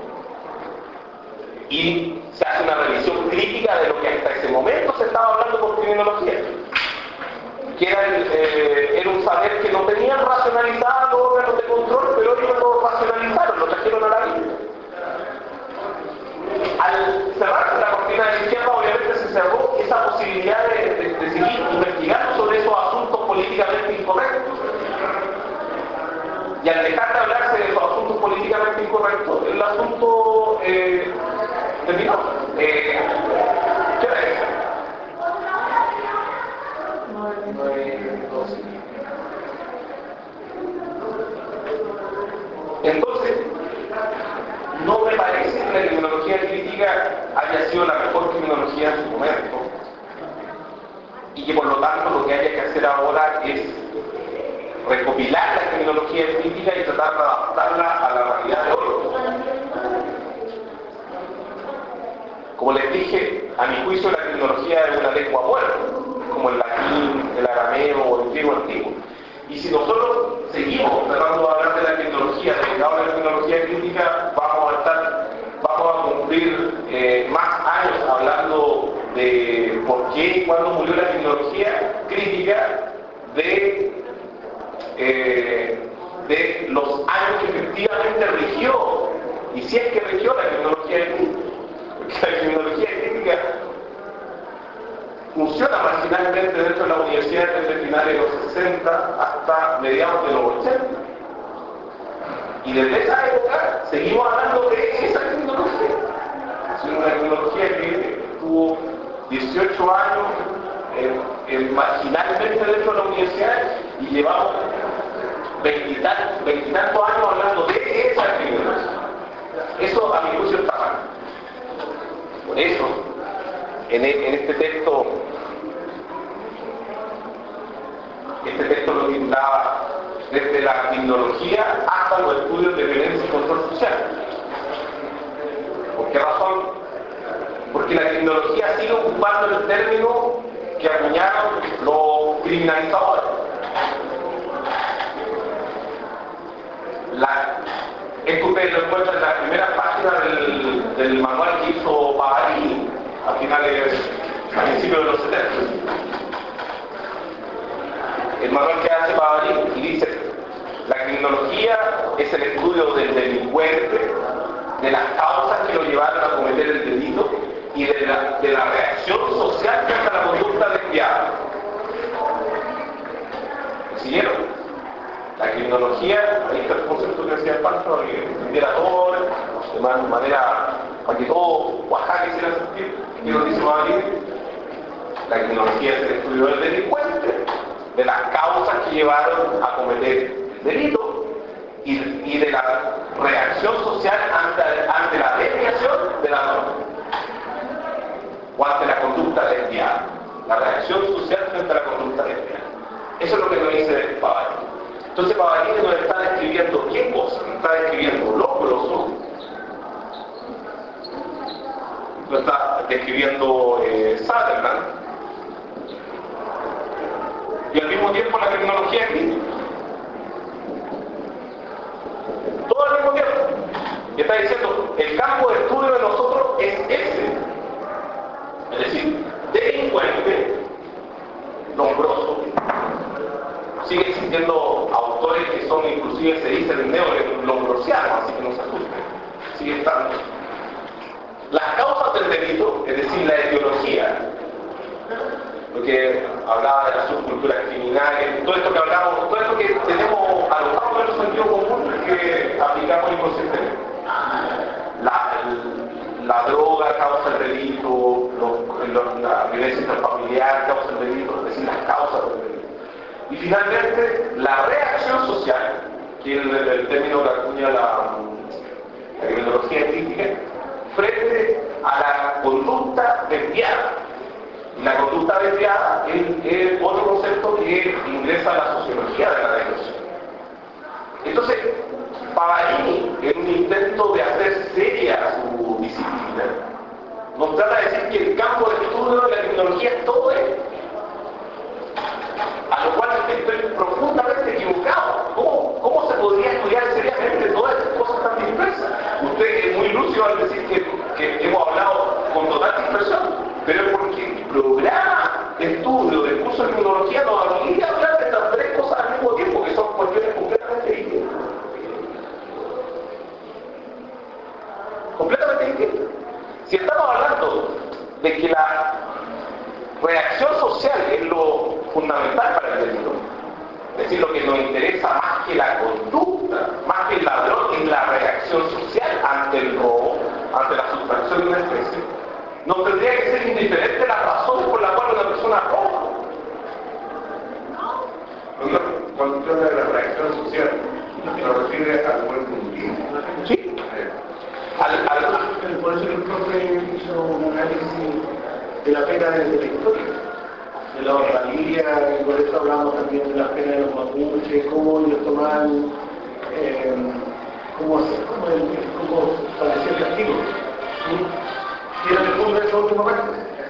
Speaker 1: Y se hace una revisión crítica de lo que hasta ese momento se estaba hablando por criminología, que era, el, eh, era un saber que no tenían racionalizados los órganos de control, pero ellos lo racionalizaron, lo trajeron a la vida. Al cerrarse la cortina de la izquierda, obviamente se cerró esa posibilidad de, de, de seguir investigando sobre esos asuntos políticamente incorrectos. Y al dejar de hablarse de esos asuntos políticamente incorrectos, el asunto eh, terminó. Eh, ¿Qué hora es? Entonces, no me parece que la criminología crítica haya sido la mejor criminología en su momento y que por lo tanto lo que haya que hacer ahora es recopilar la criminología crítica y tratar de adaptarla a la realidad de hoy. Como les dije, a mi juicio la criminología es una lengua muerta, como el latín, el arameo o el griego antiguo. Y si nosotros seguimos tratando de hablar de la criminología, dedicado a la criminología crítica, vamos a estar, vamos a cumplir eh, más años hablando de por qué y cuándo murió la criminología crítica, de, eh, de los años que efectivamente rigió, y si es que rigió la criminología crítica. Porque la criminología crítica funciona marginalmente dentro de la universidad desde finales de los sesenta hasta mediados de los ochenta. Y desde esa época seguimos hablando de esa criminología. Es una criminología que tuvo dieciocho años eh, eh, marginalmente dentro de la universidad y llevamos veintitantos años hablando de esa criminología. Eso a mi juicio está mal. Por eso, en, en este texto, este texto lo titulaba desde la criminología hasta los estudios de violencia y control social. ¿Por qué razón? Porque la criminología sigue ocupando el término que acuñaron los criminalizadores. La, esto ustedes lo encuentran en la primera página del, del manual que hizo Pavarini a finales, a principios de los setenta. El manual que hace Pavarini y dice: la criminología es el estudio del delincuente, de las causas que lo llevaron a cometer el delito y de la, de la reacción social frente a la conducta desviada. ¿Siguieron? La criminología, ahí está el concepto que decía el Pancho, que entendiera todo, de manera para que todo Oaxaca hiciera sentir, y lo dice Madrid. La criminología es el estudio del delincuente, de las causas que llevaron a cometer delito y, y de la reacción social ante, ante la desviación de la norma o ante la conducta desviada. La reacción social frente a la conducta desviada. Eso es lo que nos dice Pavarini. Entonces Pavarini nos está describiendo qué cosa, nos está describiendo lo grosso, nos está describiendo eh, Sutherland, y al mismo tiempo la criminología crítica. Todo al mismo tiempo. Y está diciendo, el campo de estudio de nosotros es ese. Es decir, delincuente, nombroso. Sigue existiendo autores que son, inclusive se dicen neo-lombrosianos, así que no se asusten. Sigue estando. Las causas del delito, es decir, la etiología, porque hablaba de las subculturas criminales, todo esto que hablamos, todo esto que tenemos alojado en nuestro sentido común que aplicamos inconscientemente. La, la droga causa el delito, los, los, la violencia intrafamiliar causa el delito, es decir, las causas del delito. Y finalmente, la reacción social, que es el, el término que acuña la, la criminología crítica, frente a la conducta desviada. Y la conducta desviada es, es otro concepto que ingresa a la sociología de la depresión. Entonces, Pavarini, en un intento de hacer seria su disciplina, nos trata de decir que el campo de estudio de la tecnología es todo esto. A lo cual estoy profundamente equivocado. ¿Cómo, cómo se podría estudiar seriamente todas estas cosas tan dispersas? Usted es muy lúcido al decir que, que hemos hablado con total dispersión, pero es porque el programa de estudio del curso de tecnología nos obliga a hablar de estas tres cosas al mismo tiempo, que son cuestiones completamente distintas. Completamente distintas. Si estamos hablando de que la reacción social es lo fundamental para el delito, es decir, lo que nos interesa más que la conducta, más que el ladrón, es la reacción social ante el robo, ante la sustracción de una especie, nos tendría que ser indiferente las razones por las cuales una persona roba.
Speaker 4: Cuando habla de la reacción social, ¿se refiere al buen conductismo?
Speaker 1: Sí. Al, al,
Speaker 6: Por eso el profe hizo un análisis de la pena desde la historia, de la oralía, y por eso hablamos también de la pena de los mapuches, cómo ellos tomaban, eh, cómo, cómo, cómo establecía el castigo. ¿Sí? Y era el punto de esa última parte.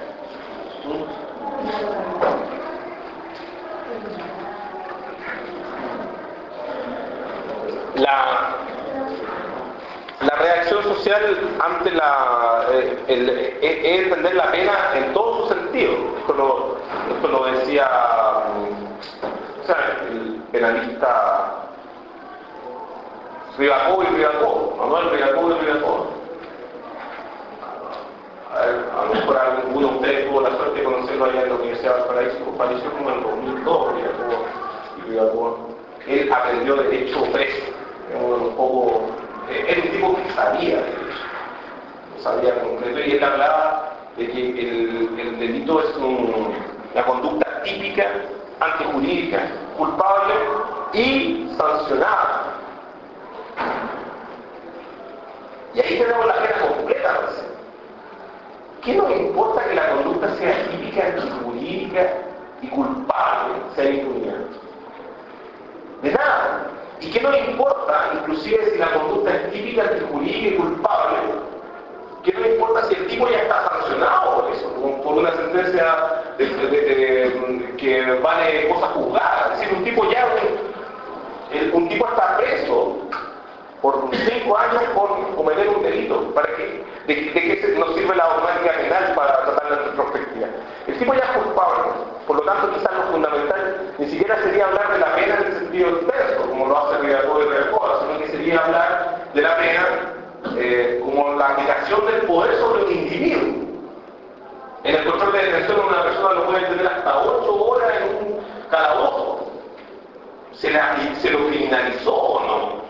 Speaker 1: la, la reacción social ante la eh, el, el, es entender la pena en todo su sentido. Esto lo, esto lo decía o sea, el penalista Rivacó y Rivacó, Manuel Rivacó y Rivacó. A lo mejor alguno de ustedes tuvo la suerte de conocerlo allá en la Universidad de Valparaíso, falleció como en el dos mil dos, Rivacó y Rivacó. Él aprendió derecho preso, un poco, era un tipo que sabía de derecho, sabía concreto, y él hablaba de que el, el delito es un, una conducta típica, antijurídica, culpable y sancionada. Y ahí tenemos la pena completa, ¿no? ¿Qué nos importa que la conducta sea típica, antijurídica y culpable, sea impunidad? De nada. ¿Y qué nos importa, inclusive si la conducta es típica, antijurídica y culpable? ¿Qué nos importa si el tipo ya está sancionado por eso, por una sentencia de, de, de, de, que vale cosas juzgadas? Es decir, un tipo ya, un, el, un tipo está preso por cinco años por cometer un delito. ¿Para qué? ¿De, de qué nos sirve la dogmática penal para tratar la retrospectiva? El tipo ya es culpable, por lo tanto quizás lo fundamental ni siquiera sería hablar de la pena en el sentido extenso, como lo hace Rivacó y Rivacó, sino que sería hablar de la pena eh, como la aplicación del poder sobre un individuo. En el control de detención una persona lo puede tener hasta ocho horas en un calabozo. ¿Se, la, ¿Se lo criminalizó o no?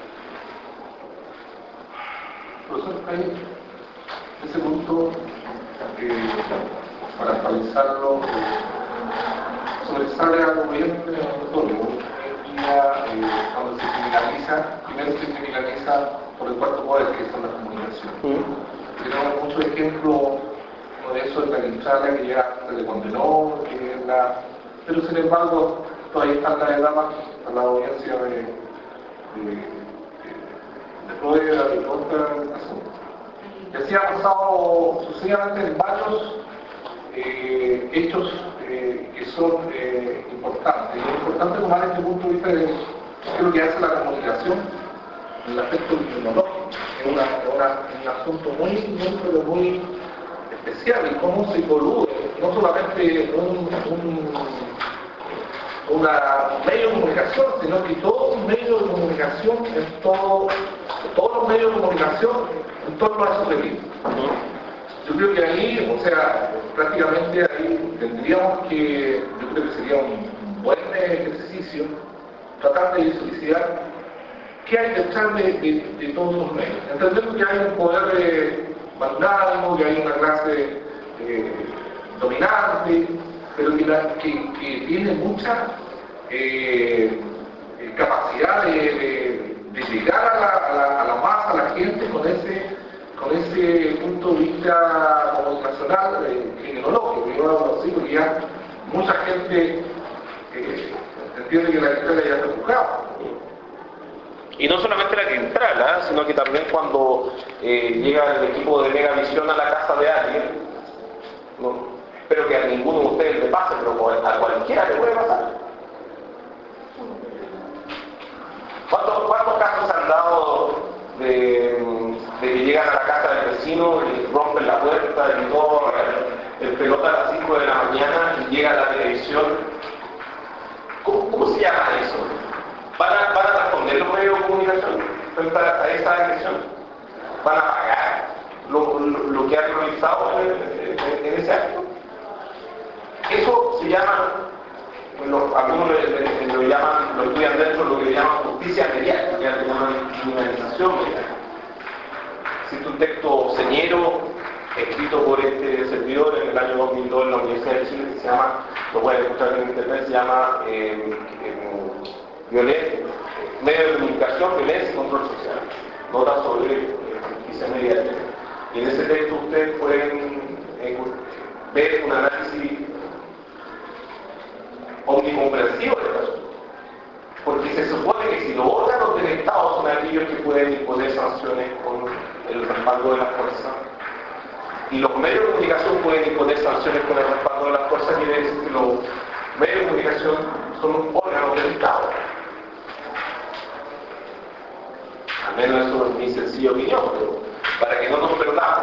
Speaker 9: Profesor, hay ese punto, eh, para actualizarlo, eh, sobresale algo bien notorio. Hoy en día, eh, cuando se criminaliza, primero se criminaliza por el cuarto poder, que son las comunicaciones. Mm. Tenemos muchos ejemplos de eso, de la Australia, que ya se le condenó, que es la... pero sin embargo, todavía están las etapas a la audiencia de... de de poder de otra asunto. Y así ha pasado sucesivamente en varios eh, hechos eh, que son eh, importantes. Y es importante tomar este punto de vista de qué es lo que hace la comunicación en el aspecto tecnológico. Es una, una, un asunto muy, muy, pero muy especial, y cómo se colude, no solamente un, un una medio de comunicación, sino que todo un medio de comunicación en todo, todos los medios de comunicación en torno a esos delitos. Yo creo que ahí, o sea, prácticamente ahí tendríamos que, yo creo que sería un buen ejercicio tratar de visualizar qué hay detrás de, de, de todos los medios. Entendemos que hay un poder eh, magnánimo, que hay una clase eh, dominante, pero que, la, que, que tiene mucha eh, capacidad de, de, de llegar a la, a, la, a la masa, a la gente, con ese, con ese punto de vista comunicacional, eh, criminológico. Yo hablo así porque ya mucha gente eh, entiende que la historia ya está juzgada.
Speaker 1: Y no solamente la clínica, ¿eh? Sino que también cuando eh, llega el equipo de Megavisión a la casa de alguien, no, espero que a ninguno de ustedes le pase, pero a cualquiera le puede pasar. ¿Cuántos, cuántos casos han dado de, de que llegan a la casa del vecino y rompen la puerta y todo el, el pelota a las cinco de la mañana y llega a la televisión? ¿Cómo, cómo se llama eso? ¿Van a, van a responder los medios de comunicación frente a, a esa agresión? ¿Van a pagar lo, lo, lo que han realizado en, en, en ese acto? Eso se llama, lo, algunos lo, lo llaman, lo estudian dentro de lo que le llaman justicia mediática, que le llaman criminalización mediática. Existe un texto señero escrito por este servidor en el año dos mil dos en la Universidad de Chile que se llama, lo pueden escuchar en internet, se llama eh, eh, Violencia, medio de comunicación, violencia y control social. Nota sobre eh, justicia mediática. Y en ese texto ustedes pueden eh, ver un análisis omnicomprensivo del caso. Porque se supone que si los órganos del Estado son aquellos que pueden imponer sanciones con el respaldo de las fuerzas, y los medios de comunicación pueden imponer sanciones con el respaldo de las fuerzas, quiere decir que los medios de comunicación son órganos del Estado. Al menos eso es mi sencilla opinión, pero para que no nos perdamos.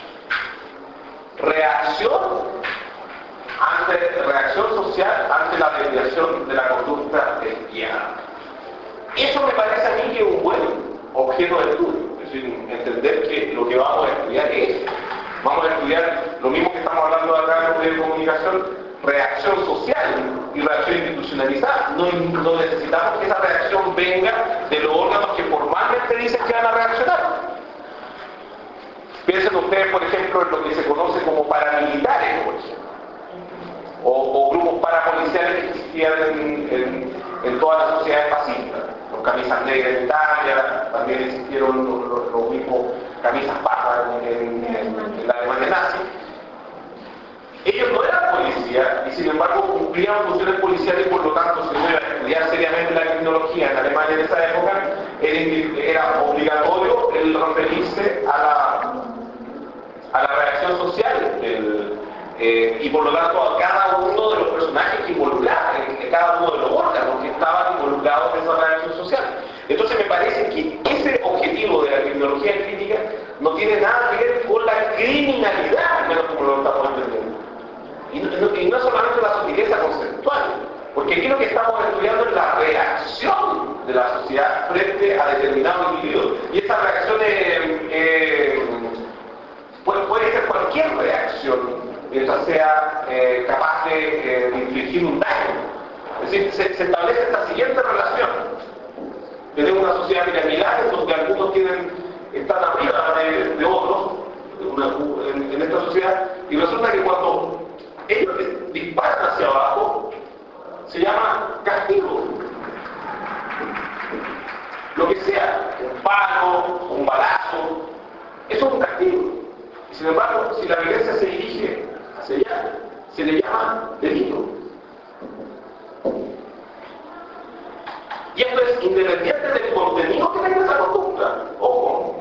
Speaker 1: Reacción ante reacción social ante la desviación de la conducta desviada. Eso me parece a mí que es un buen objeto de estudio. Es decir, entender que lo que vamos a estudiar es, vamos a estudiar lo mismo que estamos hablando acá en los medios de comunicación, reacción social y reacción institucionalizada. No, no necesitamos que esa reacción venga de los órganos que formalmente dicen que van a reaccionar. Piensen ustedes, por ejemplo, en lo que se conoce como paramilitares, por ejemplo. O, o grupos parapoliciales que existían en, en, en todas las sociedades fascistas. Los camisas negras en Italia, también existieron los, los, los mismos camisas pajas en, en, en, en la Alemania nazi. Ellos no eran policías y sin embargo cumplían funciones policiales y por lo tanto si uno iba a estudiar seriamente la criminología en Alemania en esa época, era, era obligatorio el referirse a la, a la reacción social del, eh, y por lo tanto a cada uno de los personajes que involucraban, en cada uno de los órganos que estaban involucrados en esa reacción social. Entonces me parece que ese objetivo de la criminología crítica no tiene nada que ver con la criminalidad, al menos como lo estamos entendiendo. Y no, y no solamente la sutileza conceptual, porque aquí lo que estamos estudiando es la reacción de la sociedad frente a determinados individuos. Y esa reacción eh, eh, puede, puede ser cualquier reacción, mientras sea eh, capaz de, eh, de infligir un daño. Es decir, se, se establece esta siguiente relación. Tenemos una sociedad piramidal donde algunos tienen, están arriba de, de otros una, en, en esta sociedad, y resulta que cuando ellos disparan hacia abajo, se llama castigo. Lo que sea, un palo, un balazo, eso es un castigo. Y sin embargo, si la violencia se dirige hacia allá, se le llama delito. Y esto es independiente del contenido que tenga esa conducta. Ojo.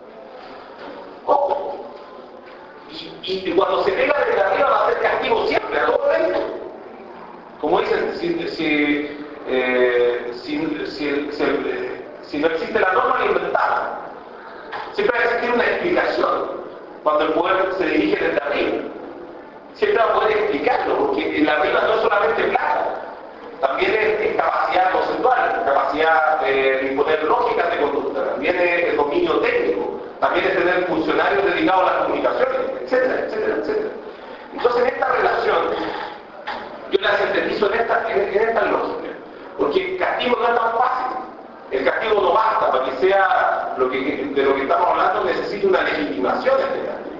Speaker 1: Ojo. Y, y cuando se pega desde arriba va a ser castigo siempre, a todo esto. Como dicen, si, si, eh, si, si, si, si no existe la norma, la inventamos. Siempre va a existir una explicación cuando el poder se dirige desde arriba. Siempre va a poder explicarlo, porque en la arriba no es solamente plata, también es, es capacidad conceptual, capacidad de imponer lógicas de conducta, también es el dominio técnico, también es tener funcionarios dedicados a las comunicaciones, etcétera, etcétera, etcétera. Entonces en esta relación, yo la sintetizo en esta, en, en esta lógica, porque el castigo no es tan fácil. El castigo no basta, para que sea lo que, de lo que estamos hablando, necesita una legitimación de este castigo.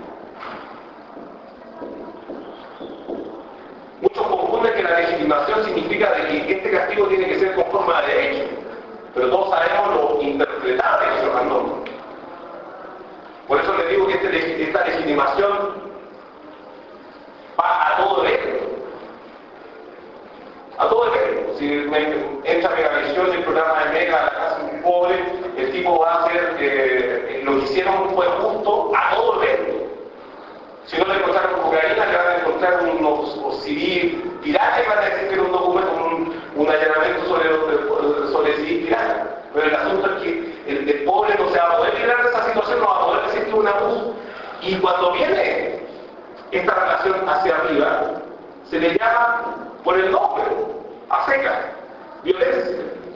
Speaker 1: Muchos confunden que la legitimación significa de que este castigo tiene que ser conforme a derecho, pero todos sabemos lo interpretable que son las normas. Por eso les digo que este, esta legitimación va a todo evento. A todo evento. Si me entra Megavisión y el programa de Mega hace un pobre, el tipo va a hacer, eh, lo que hicieron fue justo a todo el mundo. Si no le encontraron cocaína, le van a encontrar unos C D piratas y van a decir que era un documento, un, un allanamiento sobre, sobre C D piratas. Pero el asunto es que el, el pobre no se va a poder librar de esa situación, no va a poder decir que es un abuso. Y cuando viene esta relación hacia arriba, se le llama por el nombre, a seca, violencia.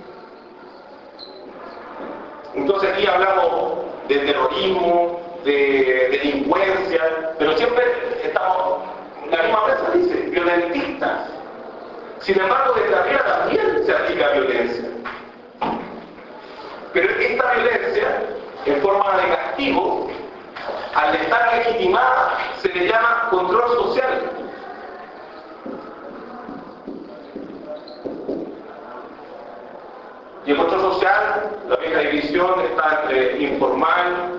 Speaker 1: Entonces aquí hablamos de terrorismo, de delincuencia, pero siempre estamos, la misma prensa dice, violentistas. Sin embargo, desde arriba también se aplica violencia. Pero esta violencia, en forma de castigo, al estar legitimada, se le llama control social. Y el control social, la vieja división está entre informal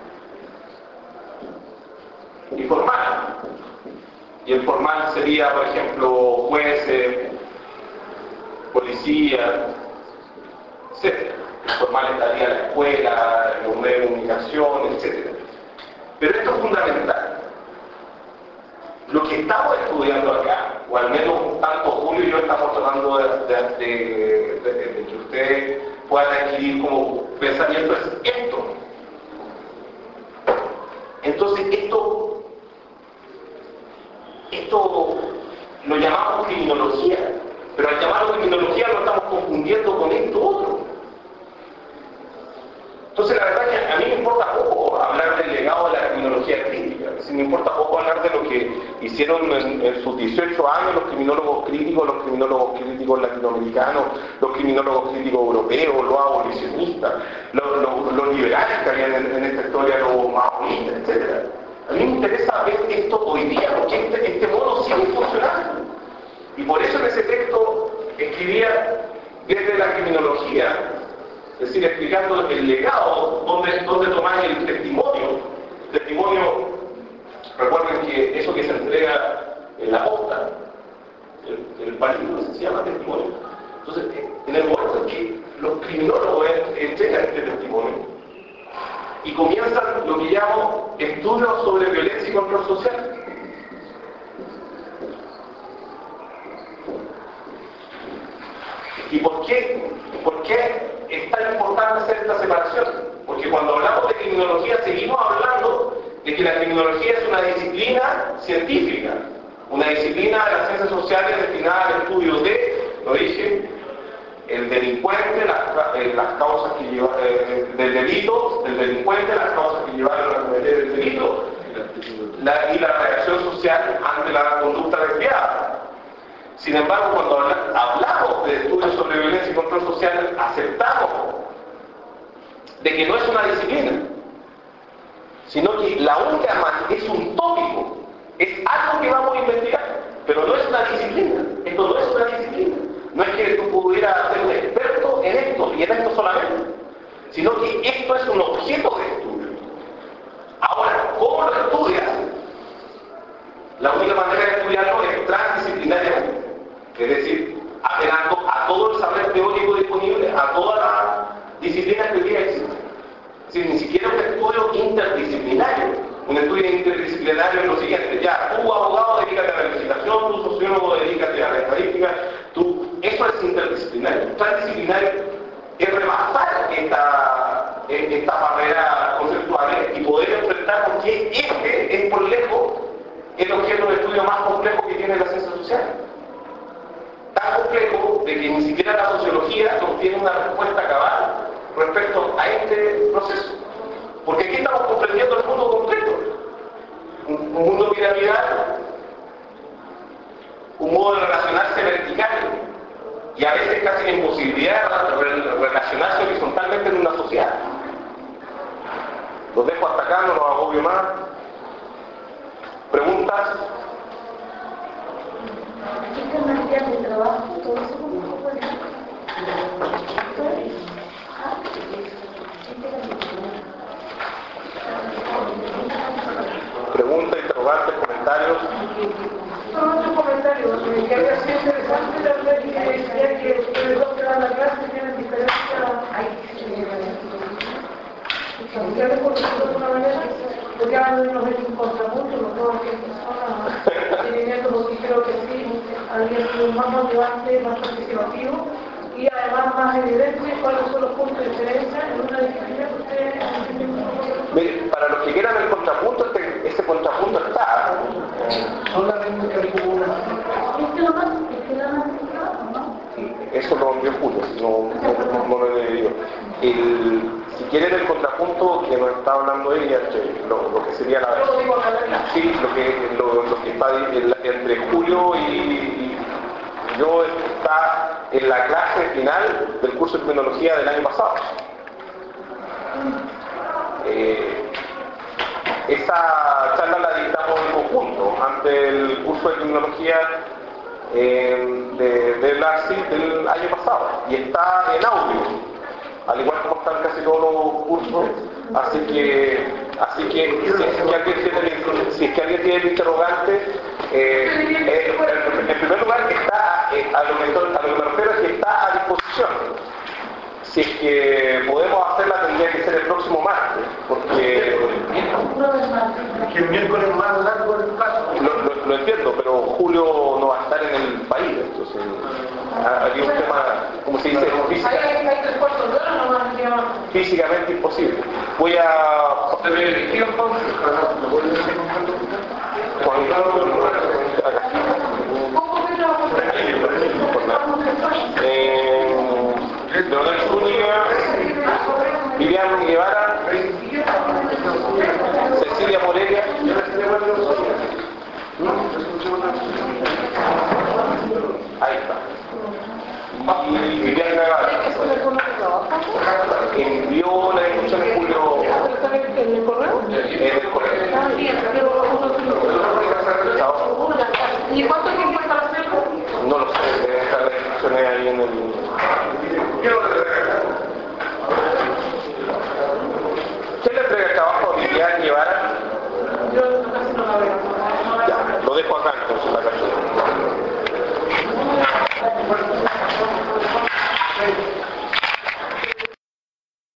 Speaker 1: y formal. Y el formal sería, por ejemplo, jueces, policía, etcétera. El formal estaría la escuela, los medios de comunicación, etcétera. Pero esto es fundamental. Lo que estamos estudiando acá, o al menos tanto Julio y yo estamos tratando de, de, de, de, de que ustedes puedan adquirir como pensamiento, es esto. Entonces esto, esto lo llamamos criminología, pero al llamarlo criminología lo estamos confundiendo con esto otro. Entonces la verdad es que a mí me importa poco hablar del legado de la criminología crítica, si me importa poco hablar de lo que hicieron en, en sus dieciocho años los criminólogos críticos, los criminólogos críticos latinoamericanos, los criminólogos críticos europeos, los abolicionistas, los, los, los liberales que habían en, en esta historia, los maoístas, etcétera. A mí me interesa ver esto hoy día, porque este, este modo sigue funcionando. Y por eso en ese texto escribía desde la criminología, es decir, explicando el legado, donde, donde tomáis el testimonio. El testimonio, recuerden que eso que se entrega en la posta, el, el palito se llama testimonio. Entonces, en el momento en que los criminólogos entregan este testimonio y comienzan lo que llamo estudios sobre violencia y control social. ¿Y por qué? ¿Por qué es tan importante hacer esta separación? Porque cuando hablamos de criminología seguimos hablando de que la criminología es una disciplina científica, una disciplina de las ciencias sociales destinada al estudio de, lo dije, el delincuente, las, eh, las causas que lleva, eh, del delito, del delincuente, las causas que llevaron a cometer el delito, la, y la reacción social ante la conducta desviada. Sin embargo, cuando hablamos de estudios sobre violencia y control social, aceptamos de que no es una disciplina, sino que la única más es un tópico, es algo que vamos a investigar, pero no es una disciplina. Esto no es una disciplina. No es que tú pudieras ser un experto en esto y en esto solamente, sino que esto es un objeto de estudio. Ahora, ¿cómo lo estudias? La única manera de estudiarlo es transdisciplinariamente. Es decir, apelando a todo el saber teórico disponible, a todas las disciplinas que hoy día existen. Es decir, ni siquiera un estudio interdisciplinario. Un estudio interdisciplinario es lo siguiente: ya, tú abogado dedícate a la investigación, tú sociólogo dedícate a la estadística, tú, eso es interdisciplinario. Transdisciplinario es rebasar esta, esta barrera conceptual y poder enfrentar por qué este es por lejos el objeto de estudio más complejo que tiene la ciencia social. Tan complejo de que ni siquiera la sociología obtiene una respuesta cabal respecto a este proceso. Porque aquí estamos comprendiendo el mundo completo. Un, un mundo piramidal, un modo de relacionarse vertical, y a veces casi la imposibilidad de relacionarse horizontalmente en una sociedad. Los dejo hasta acá, no los agobio más. ¿Preguntas?
Speaker 3: ¿Existen materias de trabajo? ¿Todo eso cómo puede ser?
Speaker 1: Preguntas, interrogantes, comentarios.
Speaker 8: No, otro comentario, que había sido interesante la verdad que decía que los dos que dan la clase tienen diferencia. sociales, por decirlo de alguna manera, porque ahora nos ven un contrapunto, los dos que personas, teniendo, porque creo que sí, habría sido más motivante, más participativo, y además más evidente cuáles son los puntos de diferencia en una disciplina que ustedes
Speaker 1: Mire, para los que quieran el contrapunto, este, este contrapunto está.
Speaker 6: Solamente que hay una.
Speaker 3: Es que lo más, es que lo más ¿no?
Speaker 1: Eso lo envió Julio, no, no, no lo he leído. El, si quieren el contrapunto que nos está hablando ella, lo, lo que sería la sí, lo que, lo, lo que está entre Julio y, y yo está en la clase final del curso de criminología del año pasado. Eh, esa charla la dictamos en conjunto ante el curso de criminología eh, de, de la C I C del año pasado y está en audio, al igual como están casi todos los cursos, así que así que si es que alguien tiene, si es que alguien tiene el interrogante, eh, eh, en primer lugar está eh, a, lo que, a lo que me refiero es que está a disposición. Si es que podemos hacerla tendría que ser el próximo martes, porque
Speaker 6: Es que el miércoles es más largo el plazo.
Speaker 1: lo, lo, lo entiendo, pero Julio no va a estar en el país, entonces había un tema, como se dice, física, físicamente imposible. Voy a... Juan Carlos, acá. Eh, Leonel Zúñiga, Vivian Guevara, Cecilia Morelia, ahí está, y Vivian Guevara envió la discusión en Julio
Speaker 8: ¿En el correo?
Speaker 1: en el correo.
Speaker 8: ¿Y cuánto tiempo está haciendo?
Speaker 1: No lo sé, deben estar las discusiones ahí en el